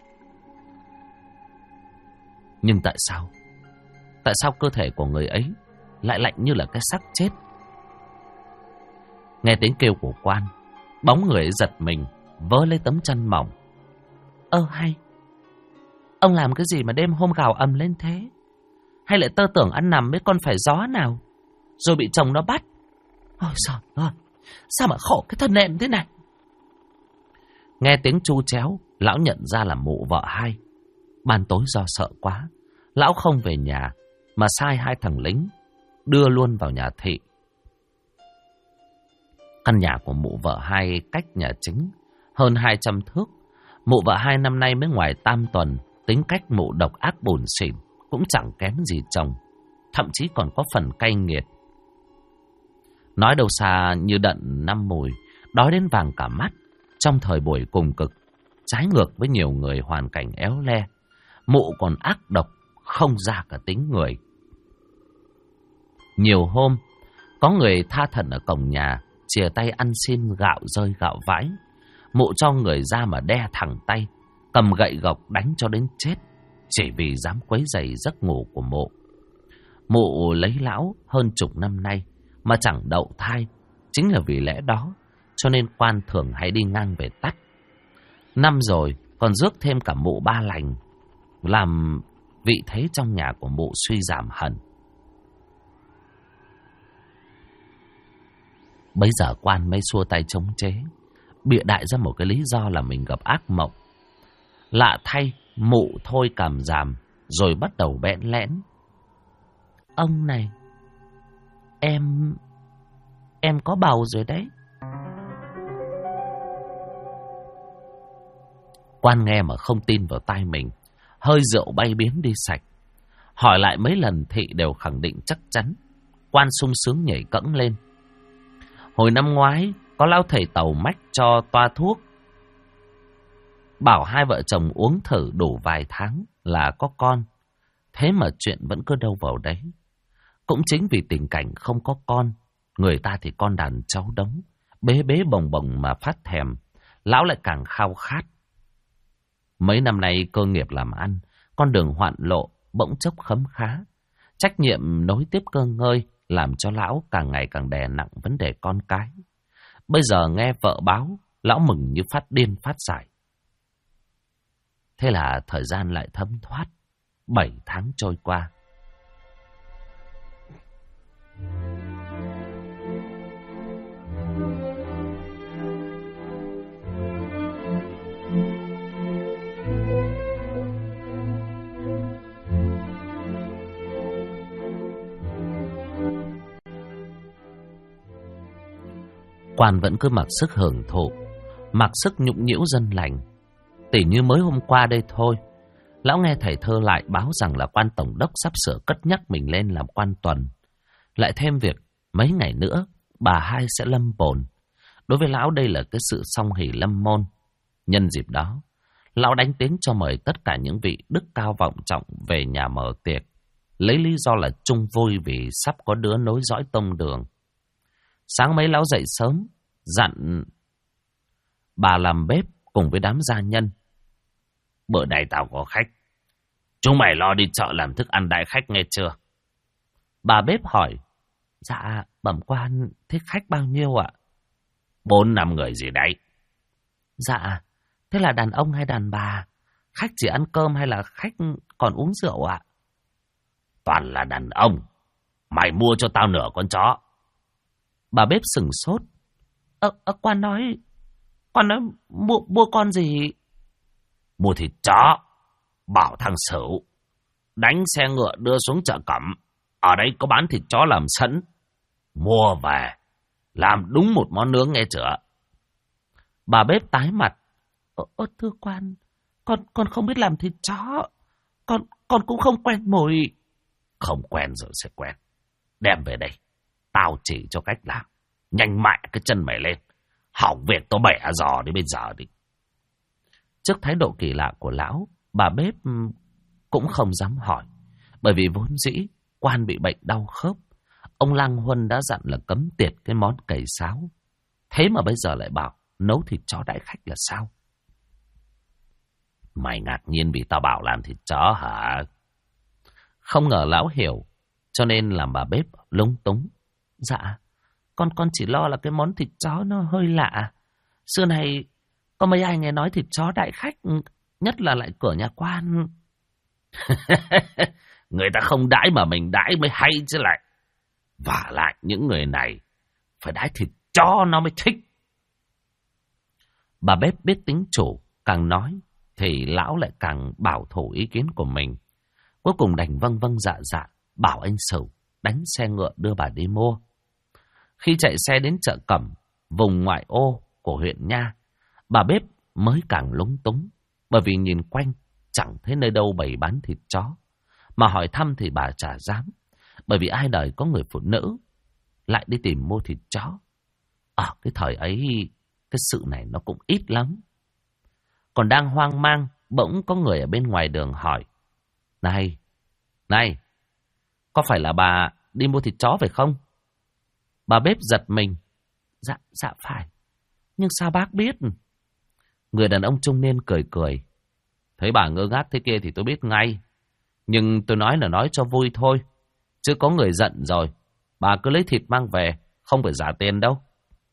Nhưng tại sao? Tại sao cơ thể của người ấy lại lạnh như là cái xác chết? Nghe tiếng kêu của quan, bóng người ấy giật mình, vớ lấy tấm chăn mỏng. Hay, ông làm cái gì mà đêm hôm gào ầm lên thế? Hay lại tơ tưởng ăn nằm với con phải gió nào, rồi bị chồng nó bắt? Ôi trời ơi, sao mà khổ cái thân em thế này? Nghe tiếng tru chéo, lão nhận ra là mụ vợ hai. Ban tối do sợ quá, lão không về nhà, mà sai hai thằng lính đưa luôn vào nhà thị. Căn nhà của mụ vợ hai cách nhà chính hơn 200 thước. Mụ vợ hai năm nay mới ngoài tam tuần, tính cách mụ độc ác bủn xỉn, cũng chẳng kém gì chồng, thậm chí còn có phần cay nghiệt. Nói đâu xa như đận năm mùi, đói đến vàng cả mắt. Trong thời buổi cùng cực, trái ngược với nhiều người hoàn cảnh éo le, mụ còn ác độc, không ra cả tính người. Nhiều hôm, có người tha thần ở cổng nhà, chìa tay ăn xin gạo rơi gạo vãi. Mụ cho người ra mà đe thẳng tay, cầm gậy gộc đánh cho đến chết, chỉ vì dám quấy rầy giấc ngủ của mụ. Mụ lấy lão hơn chục năm nay mà chẳng đậu thai, chính là vì lẽ đó cho nên quan thường hay đi ngang về tắt. Năm rồi còn rước thêm cả mụ ba lành, làm vị thế trong nhà của mụ suy giảm hẳn. Bây giờ quan mới xua tay chống chế, bịa đại ra một cái lý do là mình gặp ác mộng. Lạ thay, mụ thôi cảm giảm, rồi bắt đầu bẽn lẽn. Ông này, em có bầu rồi đấy. Quan nghe mà không tin vào tai mình, hơi rượu bay biến đi sạch. Hỏi lại mấy lần thị đều khẳng định chắc chắn. Quan sung sướng nhảy cẫng lên. Hồi năm ngoái, có lão thầy Tàu mách cho toa thuốc, bảo hai vợ chồng uống thử đủ vài tháng là có con. Thế mà chuyện vẫn cứ đâu vào đấy. Cũng chính vì tình cảnh không có con, người ta thì con đàn cháu đống, bế bế bồng bồng mà phát thèm, lão lại càng khao khát. Mấy năm nay cơ nghiệp làm ăn, con đường hoạn lộ, bỗng chốc khấm khá. Trách nhiệm nối tiếp cơ ngơi, làm cho lão càng ngày càng đè nặng vấn đề con cái. Bây giờ nghe vợ báo, lão mừng như phát điên phát dại. Thế là thời gian lại thấm thoát, 7 tháng trôi qua. Quan vẫn cứ mặc sức hưởng thụ, mặc sức nhũng nhiễu dân lành. Tỉ như mới hôm qua đây thôi, lão nghe thầy Thơ lại báo rằng là quan tổng đốc sắp sửa cất nhắc mình lên làm quan tuần. Lại thêm việc mấy ngày nữa bà hai sẽ lâm bồn. Đối với lão đây là cái sự song hỷ lâm môn. Nhân dịp đó, lão đánh tiếng cho mời tất cả những vị đức cao vọng trọng về nhà mở tiệc, lấy lý do là chung vui vì sắp có đứa nối dõi tông đường. Sáng mấy lão dậy sớm, dặn bà làm bếp cùng với đám gia nhân. Bữa này tao có khách, chúng mày lo đi chợ làm thức ăn đãi khách nghe chưa? Bà bếp hỏi, Dạ, bẩm quan, thế khách bao nhiêu ạ? 4-5 người gì đấy? Dạ, thế là đàn ông hay đàn bà? Khách chỉ ăn cơm hay là khách còn uống rượu ạ? Toàn là đàn ông. Mày mua cho tao nửa con chó. Bà bếp sửng sốt. Quan nói mua con gì? Mua thịt chó. Bảo thằng Sửu đánh xe ngựa đưa xuống chợ Cẩm. Ở đây có bán thịt chó làm sẵn. Mua về làm đúng một món nướng nghe chưa? Bà bếp tái mặt. Thưa quan, con không biết làm thịt chó. Con cũng không quen mùi. Không quen rồi sẽ quen. Đem về đây, tao chỉ cho cách làm. Nhanh mẹ cái chân mày lên. Hỏng việc tao bẻ giò đi bây giờ đi. Trước thái độ kỳ lạ của lão, bà bếp cũng không dám hỏi. Bởi vì vốn dĩ quan bị bệnh đau khớp. Ông Lang Huân đã dặn là cấm tiệt cái món cầy sáo. Thế mà bây giờ lại bảo nấu thịt chó đãi khách là sao? Mày ngạc nhiên vì tao bảo làm thịt chó hả? Không ngờ lão hiểu, cho nên làm bà bếp lúng túng. Dạ, con chỉ lo là cái món thịt chó nó hơi lạ. Xưa này có mấy ai nghe nói thịt chó đại khách, nhất là lại cửa nhà quan. Người ta không đãi mà mình đãi mới hay chứ lại. Vả lại những người này phải đãi thịt chó nó mới thích. Bà bếp biết tính chủ, càng nói thì lão lại càng bảo thủ ý kiến của mình. Cuối cùng đành vâng vâng dạ dạ bảo anh Sửu đánh xe ngựa đưa bà đi mua. Khi chạy xe đến chợ Cẩm, vùng ngoại ô của huyện Nha, bà bếp mới càng lúng túng, bởi vì nhìn quanh chẳng thấy nơi đâu bày bán thịt chó, mà hỏi thăm thì bà chả dám, bởi vì ai đời có người phụ nữ lại đi tìm mua thịt chó. Ở cái thời ấy, cái sự này nó cũng ít lắm. Còn đang hoang mang, bỗng có người ở bên ngoài đường hỏi: Này, có phải là bà đi mua thịt chó phải không? Bà bếp giật mình. Dạ phải. Nhưng sao bác biết? Người đàn ông trung niên cười cười. Thấy bà ngơ ngác thế kia thì tôi biết ngay. Nhưng tôi nói là nói cho vui thôi. Chứ có người giận rồi. Bà cứ lấy thịt mang về, không phải trả tiền đâu.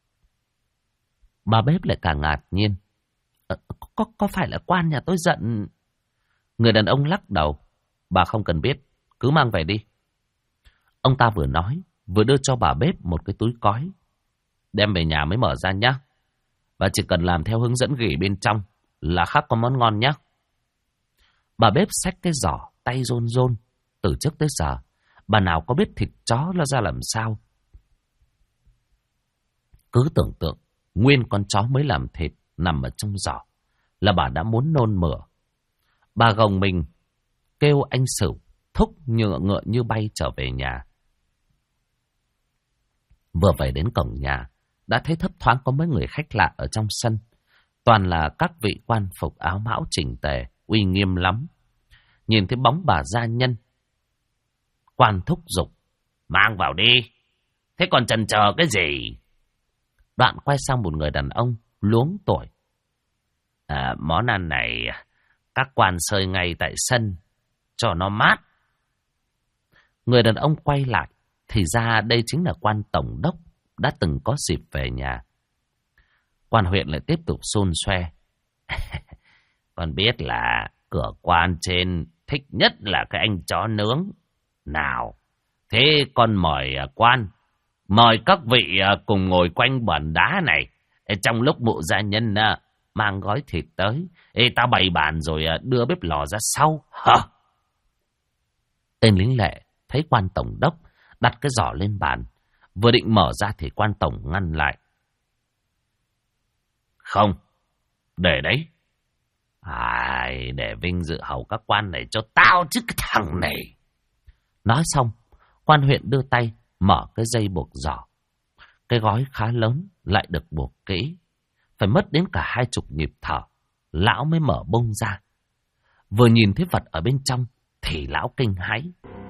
Bà bếp lại càng ngạc nhiên. Có phải là quan nhà tôi giận? Người đàn ông lắc đầu. Bà không cần biết, cứ mang về đi. Ông ta vừa nói, vừa đưa cho bà bếp một cái túi cói. Đem về nhà mới mở ra nhá. Và chỉ cần làm theo hướng dẫn ghi bên trong là khắc có món ngon nhá. Bà bếp xách cái giỏ, tay rôn rôn. Từ trước tới giờ, bà nào có biết thịt chó nó ra làm sao. Cứ tưởng tượng, nguyên con chó mới làm thịt nằm ở trong giỏ là bà đã muốn nôn mửa. Bà gồng mình, kêu anh Sửu thúc ngựa như bay trở về nhà. Vừa về đến cổng nhà, đã thấy thấp thoáng có mấy người khách lạ ở trong sân. Toàn là các vị quan phục áo mão chỉnh tề, uy nghiêm lắm. Nhìn thấy bóng bà gia nhân, quan thúc giục: Mang vào đi, thế còn chần chờ cái gì? Đoạn quay sang một người đàn ông luống tuổi: Món ăn này các quan sơi ngay tại sân cho nó mát. Người đàn ông quay lại, thì ra đây chính là quan tổng đốc đã từng có dịp về nhà. Quan huyện lại tiếp tục xôn xoe: Con biết là cửa quan trên thích nhất là cái anh chó nướng. Nào, thế con mời quan, mời các vị cùng ngồi quanh bàn đá này. Trong lúc mụ gia nhân mang gói thịt tới, ta bày bàn rồi đưa bếp lò ra sau. Tên lính lệ thấy quan tổng đốc đặt cái giỏ lên bàn, vừa định mở ra thì quan tổng ngăn lại: Không, để đấy. Để vinh dự hầu các quan này cho tao chứ cái thằng này. Nói xong, quan huyện đưa tay mở cái dây buộc giỏ. Cái gói khá lớn lại được buộc kỹ, phải mất đến cả 20 nhịp thở, lão mới mở bung ra. Vừa nhìn thấy vật ở bên trong thì lão kinh hãi.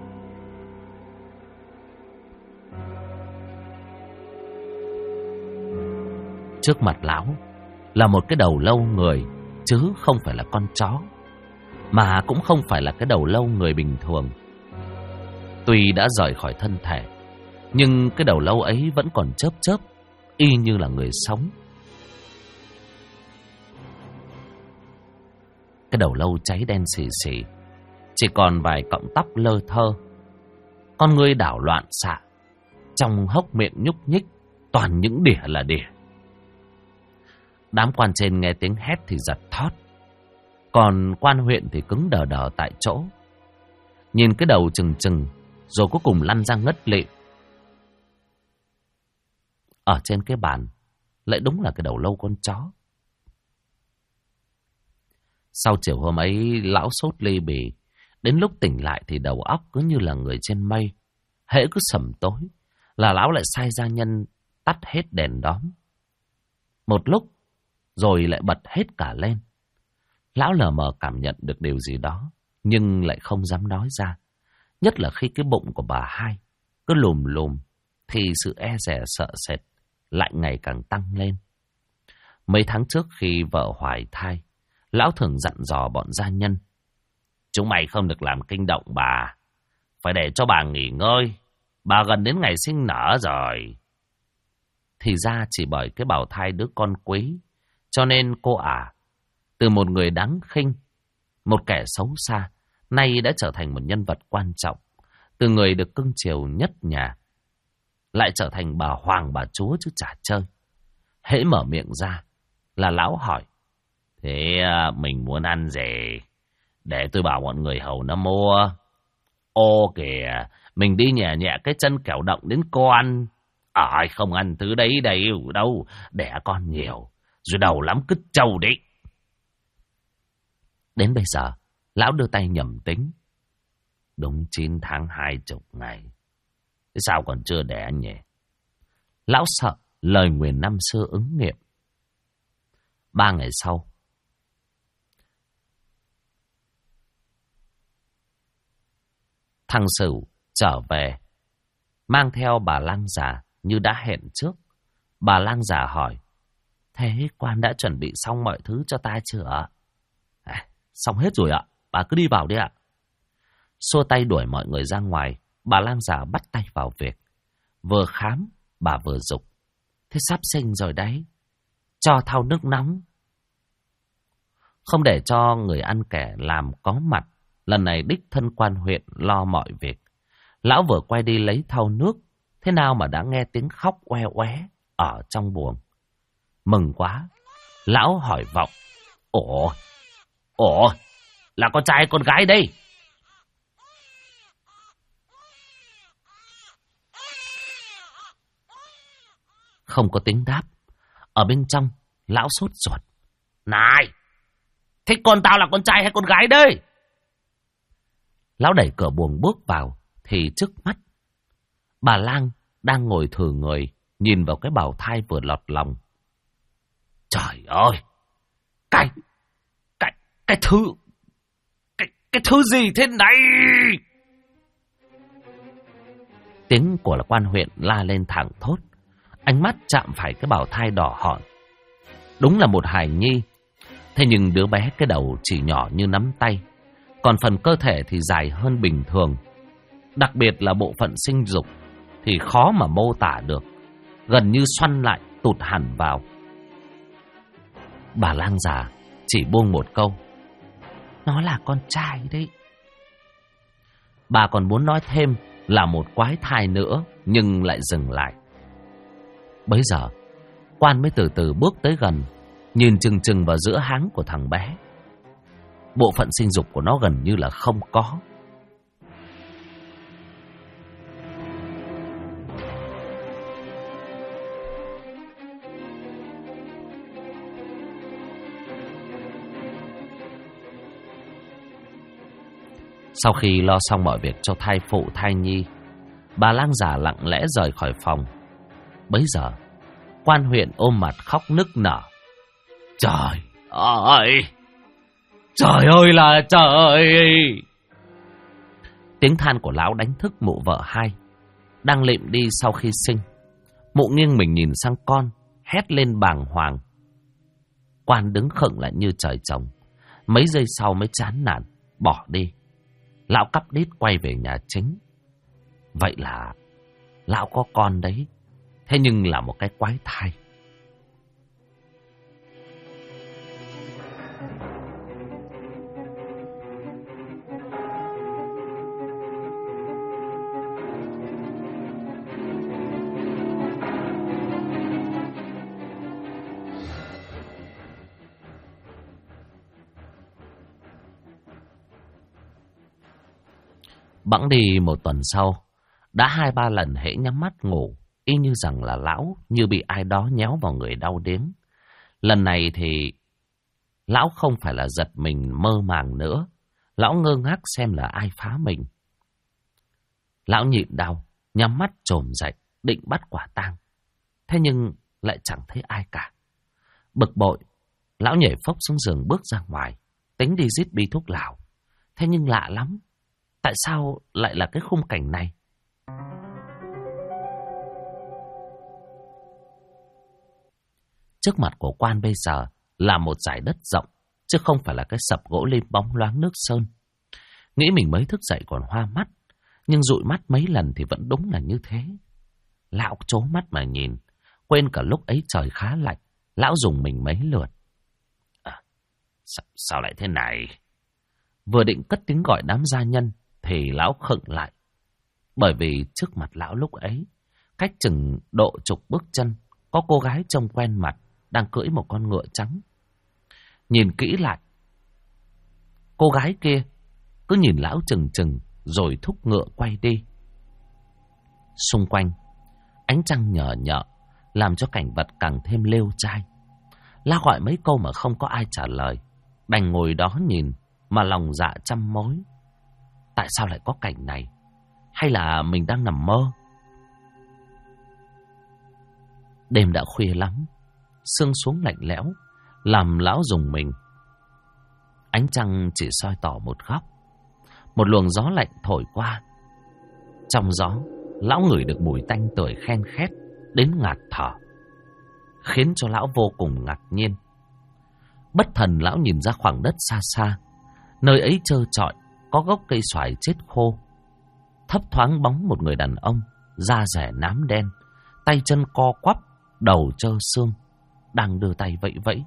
Trước mặt lão là một cái đầu lâu người, chứ không phải là con chó, mà cũng không phải là cái đầu lâu người bình thường. Tuy đã rời khỏi thân thể, Nhưng cái đầu lâu ấy vẫn còn chớp chớp, y như là người sống. Cái đầu lâu cháy đen xì xì, chỉ còn vài cọng tóc lơ thơ. Con ngươi đảo loạn xạ, trong hốc miệng nhúc nhích, toàn những đỉa là đỉa. Đám quan trên nghe tiếng hét thì giật thót, còn quan huyện thì cứng đờ đờ tại chỗ, nhìn cái đầu trừng trừng, rồi cuối cùng lăn ra ngất lịm. Ở trên cái bàn lại đúng là cái đầu lâu con chó. Sau chiều hôm ấy, lão sốt ly bì, đến lúc tỉnh lại thì đầu óc cứ như là người trên mây. Hễ cứ sẩm tối là lão lại sai gia nhân tắt hết đèn đóm. Một lúc rồi lại bật hết cả lên. Lão lờ mờ cảm nhận được điều gì đó, nhưng lại không dám nói ra. Nhất là khi cái bụng của bà hai cứ lùm lùm, thì sự e dè sợ sệt lại ngày càng tăng lên. Mấy tháng trước khi vợ hoài thai, lão thường dặn dò bọn gia nhân: chúng mày không được làm kinh động bà, phải để cho bà nghỉ ngơi, bà gần đến ngày sinh nở rồi. Thì ra chỉ bởi cái bào thai đứa con quý, cho nên cô ả, từ một người đáng khinh, một kẻ xấu xa, nay đã trở thành một nhân vật quan trọng. Từ người được cưng chiều nhất nhà, lại trở thành bà hoàng bà chúa chứ chả chơi. Hễ mở miệng ra là lão hỏi: thế mình muốn ăn gì? Để tôi bảo bọn người hầu nó mua. Ô kìa, mình đi nhẹ nhẹ cái chân kẻo động đến con. Ai không ăn thứ đấy đầy đâu, đẻ con nhiều, rồi đầu lắm cứt trâu đấy. Đến bây giờ, lão đưa tay nhẩm tính. Đúng 9 tháng 20 ngày. Thế sao còn chưa đẻ nhỉ? Lão sợ lời nguyền năm xưa ứng nghiệm. 3 ngày sau, thằng Sửu trở về, mang theo bà lang già như đã hẹn trước. Bà lang già hỏi: thế quan đã chuẩn bị xong mọi thứ cho ta chưa ạ? Xong hết rồi ạ, bà cứ đi vào đi ạ. Xua tay đuổi mọi người ra ngoài, bà lang già bắt tay vào việc. Vừa khám, bà vừa giục: thế sắp sinh rồi đấy, cho thau nước nóng. Không để cho người ăn kẻ làm có mặt, lần này đích thân quan huyện lo mọi việc. Lão vừa quay đi lấy thau nước, thế nào mà đã nghe tiếng khóc oe oé ở trong buồng. Mừng quá, lão hỏi vọng: Ồ, là con trai con gái đây? Không có tiếng đáp. Ở bên trong, lão sốt ruột: này, thế con tao là con trai hay con gái đây? Lão đẩy cửa buồng bước vào, thì trước mắt bà lang đang ngồi thừ người, nhìn vào cái bào thai vừa lọt lòng. Trời ơi, cái thứ gì thế này? Tiếng của quan huyện la lên thẳng thốt, ánh mắt chạm phải cái bào thai đỏ hòn. Đúng là một hài nhi, thế nhưng đứa bé cái đầu chỉ nhỏ như nắm tay, còn phần cơ thể thì dài hơn bình thường. Đặc biệt là bộ phận sinh dục thì khó mà mô tả được, gần như xoăn lại tụt hẳn vào. Bà lang già chỉ buông một câu: nó là con trai đấy. Bà còn muốn nói thêm là một quái thai nữa, nhưng lại dừng lại. Bấy giờ, quan mới từ từ bước tới gần, nhìn chừng chừng vào giữa háng của thằng bé. Bộ phận sinh dục của nó gần như là không có. Sau khi lo xong mọi việc cho thai phụ thai nhi, bà lang già lặng lẽ rời khỏi phòng. Bấy giờ, quan huyện ôm mặt khóc nức nở: trời ơi là trời! Tiếng than của lão đánh thức mụ vợ hai, đang lịm đi sau khi sinh. Mụ nghiêng mình nhìn sang con, hét lên bàng hoàng. Quan đứng khựng lại như trời trồng, mấy giây sau mới chán nản bỏ đi. Lão cắp đít quay về nhà chính. Vậy là lão có con đấy. Thế nhưng là một cái quái thai. Bẵng đi một tuần sau, đã 2-3 lần hễ nhắm mắt ngủ, y như rằng là lão như bị ai đó nhéo vào người đau điếng. Lần này thì lão không phải là giật mình mơ màng nữa, lão ngơ ngác xem là ai phá mình. Lão nhịn đau, nhắm mắt trồm dậy, định bắt quả tang. Thế nhưng lại chẳng thấy ai cả. Bực bội, lão nhảy phốc xuống giường bước ra ngoài, tính đi rít bi thuốc lào. Thế nhưng lạ lắm, tại sao lại là cái khung cảnh này? Trước mặt của quan bây giờ là một dải đất rộng, chứ không phải là cái sập gỗ lim bóng loáng nước sơn. Nghĩ mình mới thức dậy còn hoa mắt, nhưng dụi mắt mấy lần thì vẫn đúng là như thế. Lão trố mắt mà nhìn, quên cả lúc ấy trời khá lạnh, lão dùng mình mấy lượt. Sao lại thế này? Vừa định cất tiếng gọi đám gia nhân thì lão khựng lại. Bởi vì trước mặt lão lúc ấy, cách chừng độ chục bước chân, có cô gái trông quen mặt đang cưỡi một con ngựa trắng. Nhìn kỹ lại, cô gái kia cứ nhìn lão chừng chừng rồi thúc ngựa quay đi. Xung quanh, ánh trăng nhờ nhợ làm cho cảnh vật càng thêm lêu trai. Lão gọi mấy câu mà không có ai trả lời, đành ngồi đó nhìn mà lòng dạ trăm mối. Tại sao lại có cảnh này? Hay là mình đang nằm mơ? Đêm đã khuya lắm, sương xuống lạnh lẽo, làm lão rùng mình. Ánh trăng chỉ soi tỏ một góc. Một luồng gió lạnh thổi qua. Trong gió, lão ngửi được mùi tanh tưởi khen khét đến ngạt thở, khiến cho lão vô cùng ngạc nhiên. Bất thần lão nhìn ra khoảng đất xa xa. Nơi ấy trơ trọi, có gốc cây xoài chết khô. Thấp thoáng bóng một người đàn ông, da rẻ nám đen, tay chân co quắp, đầu trơ xương, đang đưa tay vẫy vẫy.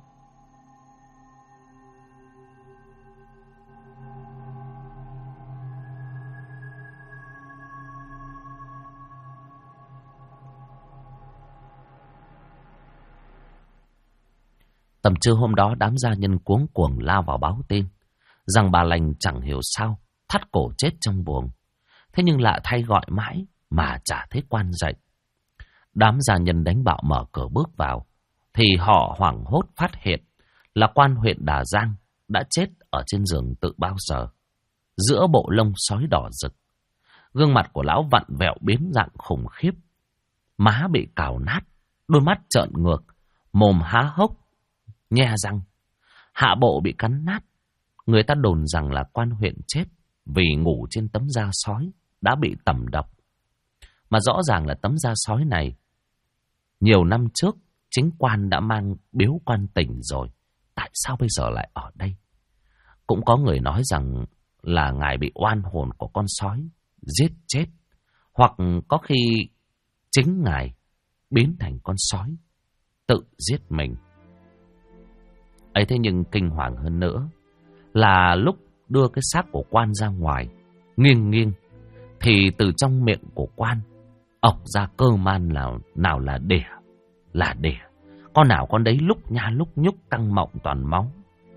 Tầm trưa hôm đó, đám gia nhân cuống cuồng lao vào báo tin rằng bà lành chẳng hiểu sao thắt cổ chết trong buồng. Thế nhưng lạ thay gọi mãi mà chả thấy quan dậy. Đám gia nhân đánh bạo mở cửa bước vào, thì họ hoảng hốt phát hiện là quan huyện Đà Giang đã chết ở trên giường tự bao giờ, giữa bộ lông sói đỏ rực. Gương mặt của lão vặn vẹo biến dạng khủng khiếp, má bị cào nát, đôi mắt trợn ngược, mồm há hốc, nhe răng, hạ bộ bị cắn nát. Người ta đồn rằng là quan huyện chết vì ngủ trên tấm da sói đã bị tẩm độc. Mà rõ ràng là tấm da sói này nhiều năm trước chính quan đã mang biếu quan tỉnh rồi. Tại sao bây giờ lại ở đây? Cũng có người nói rằng là ngài bị oan hồn của con sói giết chết, hoặc có khi chính ngài biến thành con sói tự giết mình. Ấy thế nhưng kinh hoàng hơn nữa là lúc đưa cái xác của quan ra ngoài, nghiêng nghiêng, thì từ trong miệng của quan ọc ra cơ man nào là đỉa. Con nào con đấy lúc nha lúc nhúc, căng mọng toàn máu.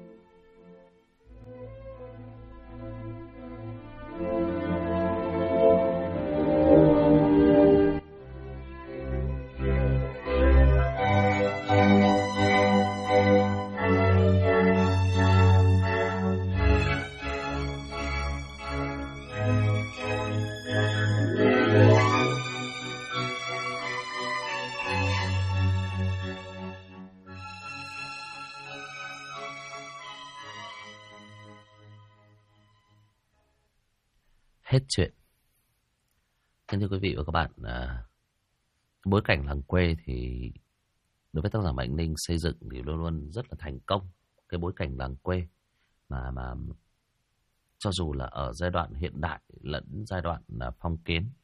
Hết chuyện. Thưa quý vị và các bạn, bối cảnh làng quê thì đối với tác giả Mạnh Ninh xây dựng thì luôn luôn rất là thành công. Cái bối cảnh làng quê mà cho dù là ở giai đoạn hiện đại lẫn giai đoạn phong kiến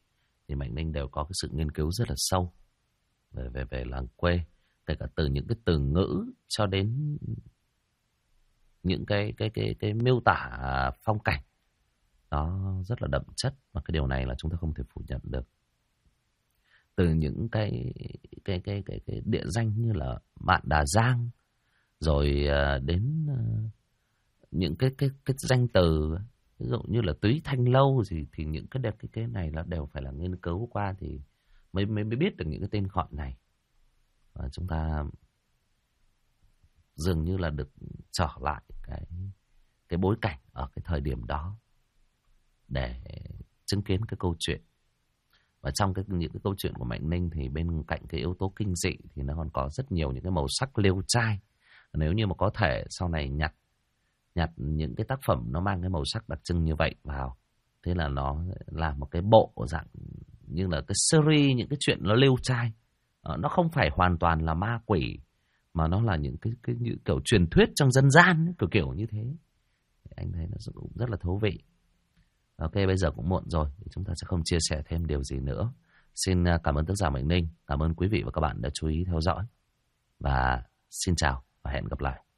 thì Mạnh Ninh đều có cái sự nghiên cứu rất là sâu về làng quê, kể cả từ những cái từ ngữ cho đến những cái miêu tả phong cảnh, nó rất là đậm chất, và cái điều này là chúng ta không thể phủ nhận được. Từ những cái địa danh như là Mạn Đà Giang, rồi đến những cái danh từ ví dụ như là Túy Thanh Lâu gì, thì những cái này là đều phải là nghiên cứu qua thì mới biết được những cái tên gọi này. Và chúng ta dường như là được trở lại cái bối cảnh ở cái thời điểm đó để chứng kiến cái câu chuyện. Và trong những cái câu chuyện của Mạnh Ninh thì bên cạnh cái yếu tố kinh dị thì nó còn có rất nhiều những cái màu sắc liêu trai. Nếu như mà có thể sau này nhặt những cái tác phẩm nó mang cái màu sắc đặc trưng như vậy vào, thế là nó là một cái bộ dạng như là cái series những cái chuyện nó liêu trai. Nó không phải hoàn toàn là ma quỷ, mà nó là những cái như kiểu truyền thuyết trong dân gian, kiểu như thế. Anh thấy nó cũng rất là thú vị. Ok, bây giờ cũng muộn rồi, chúng ta sẽ không chia sẻ thêm điều gì nữa. Xin cảm ơn tác giả Mạnh Ninh, cảm ơn quý vị và các bạn đã chú ý theo dõi. Và xin chào và hẹn gặp lại.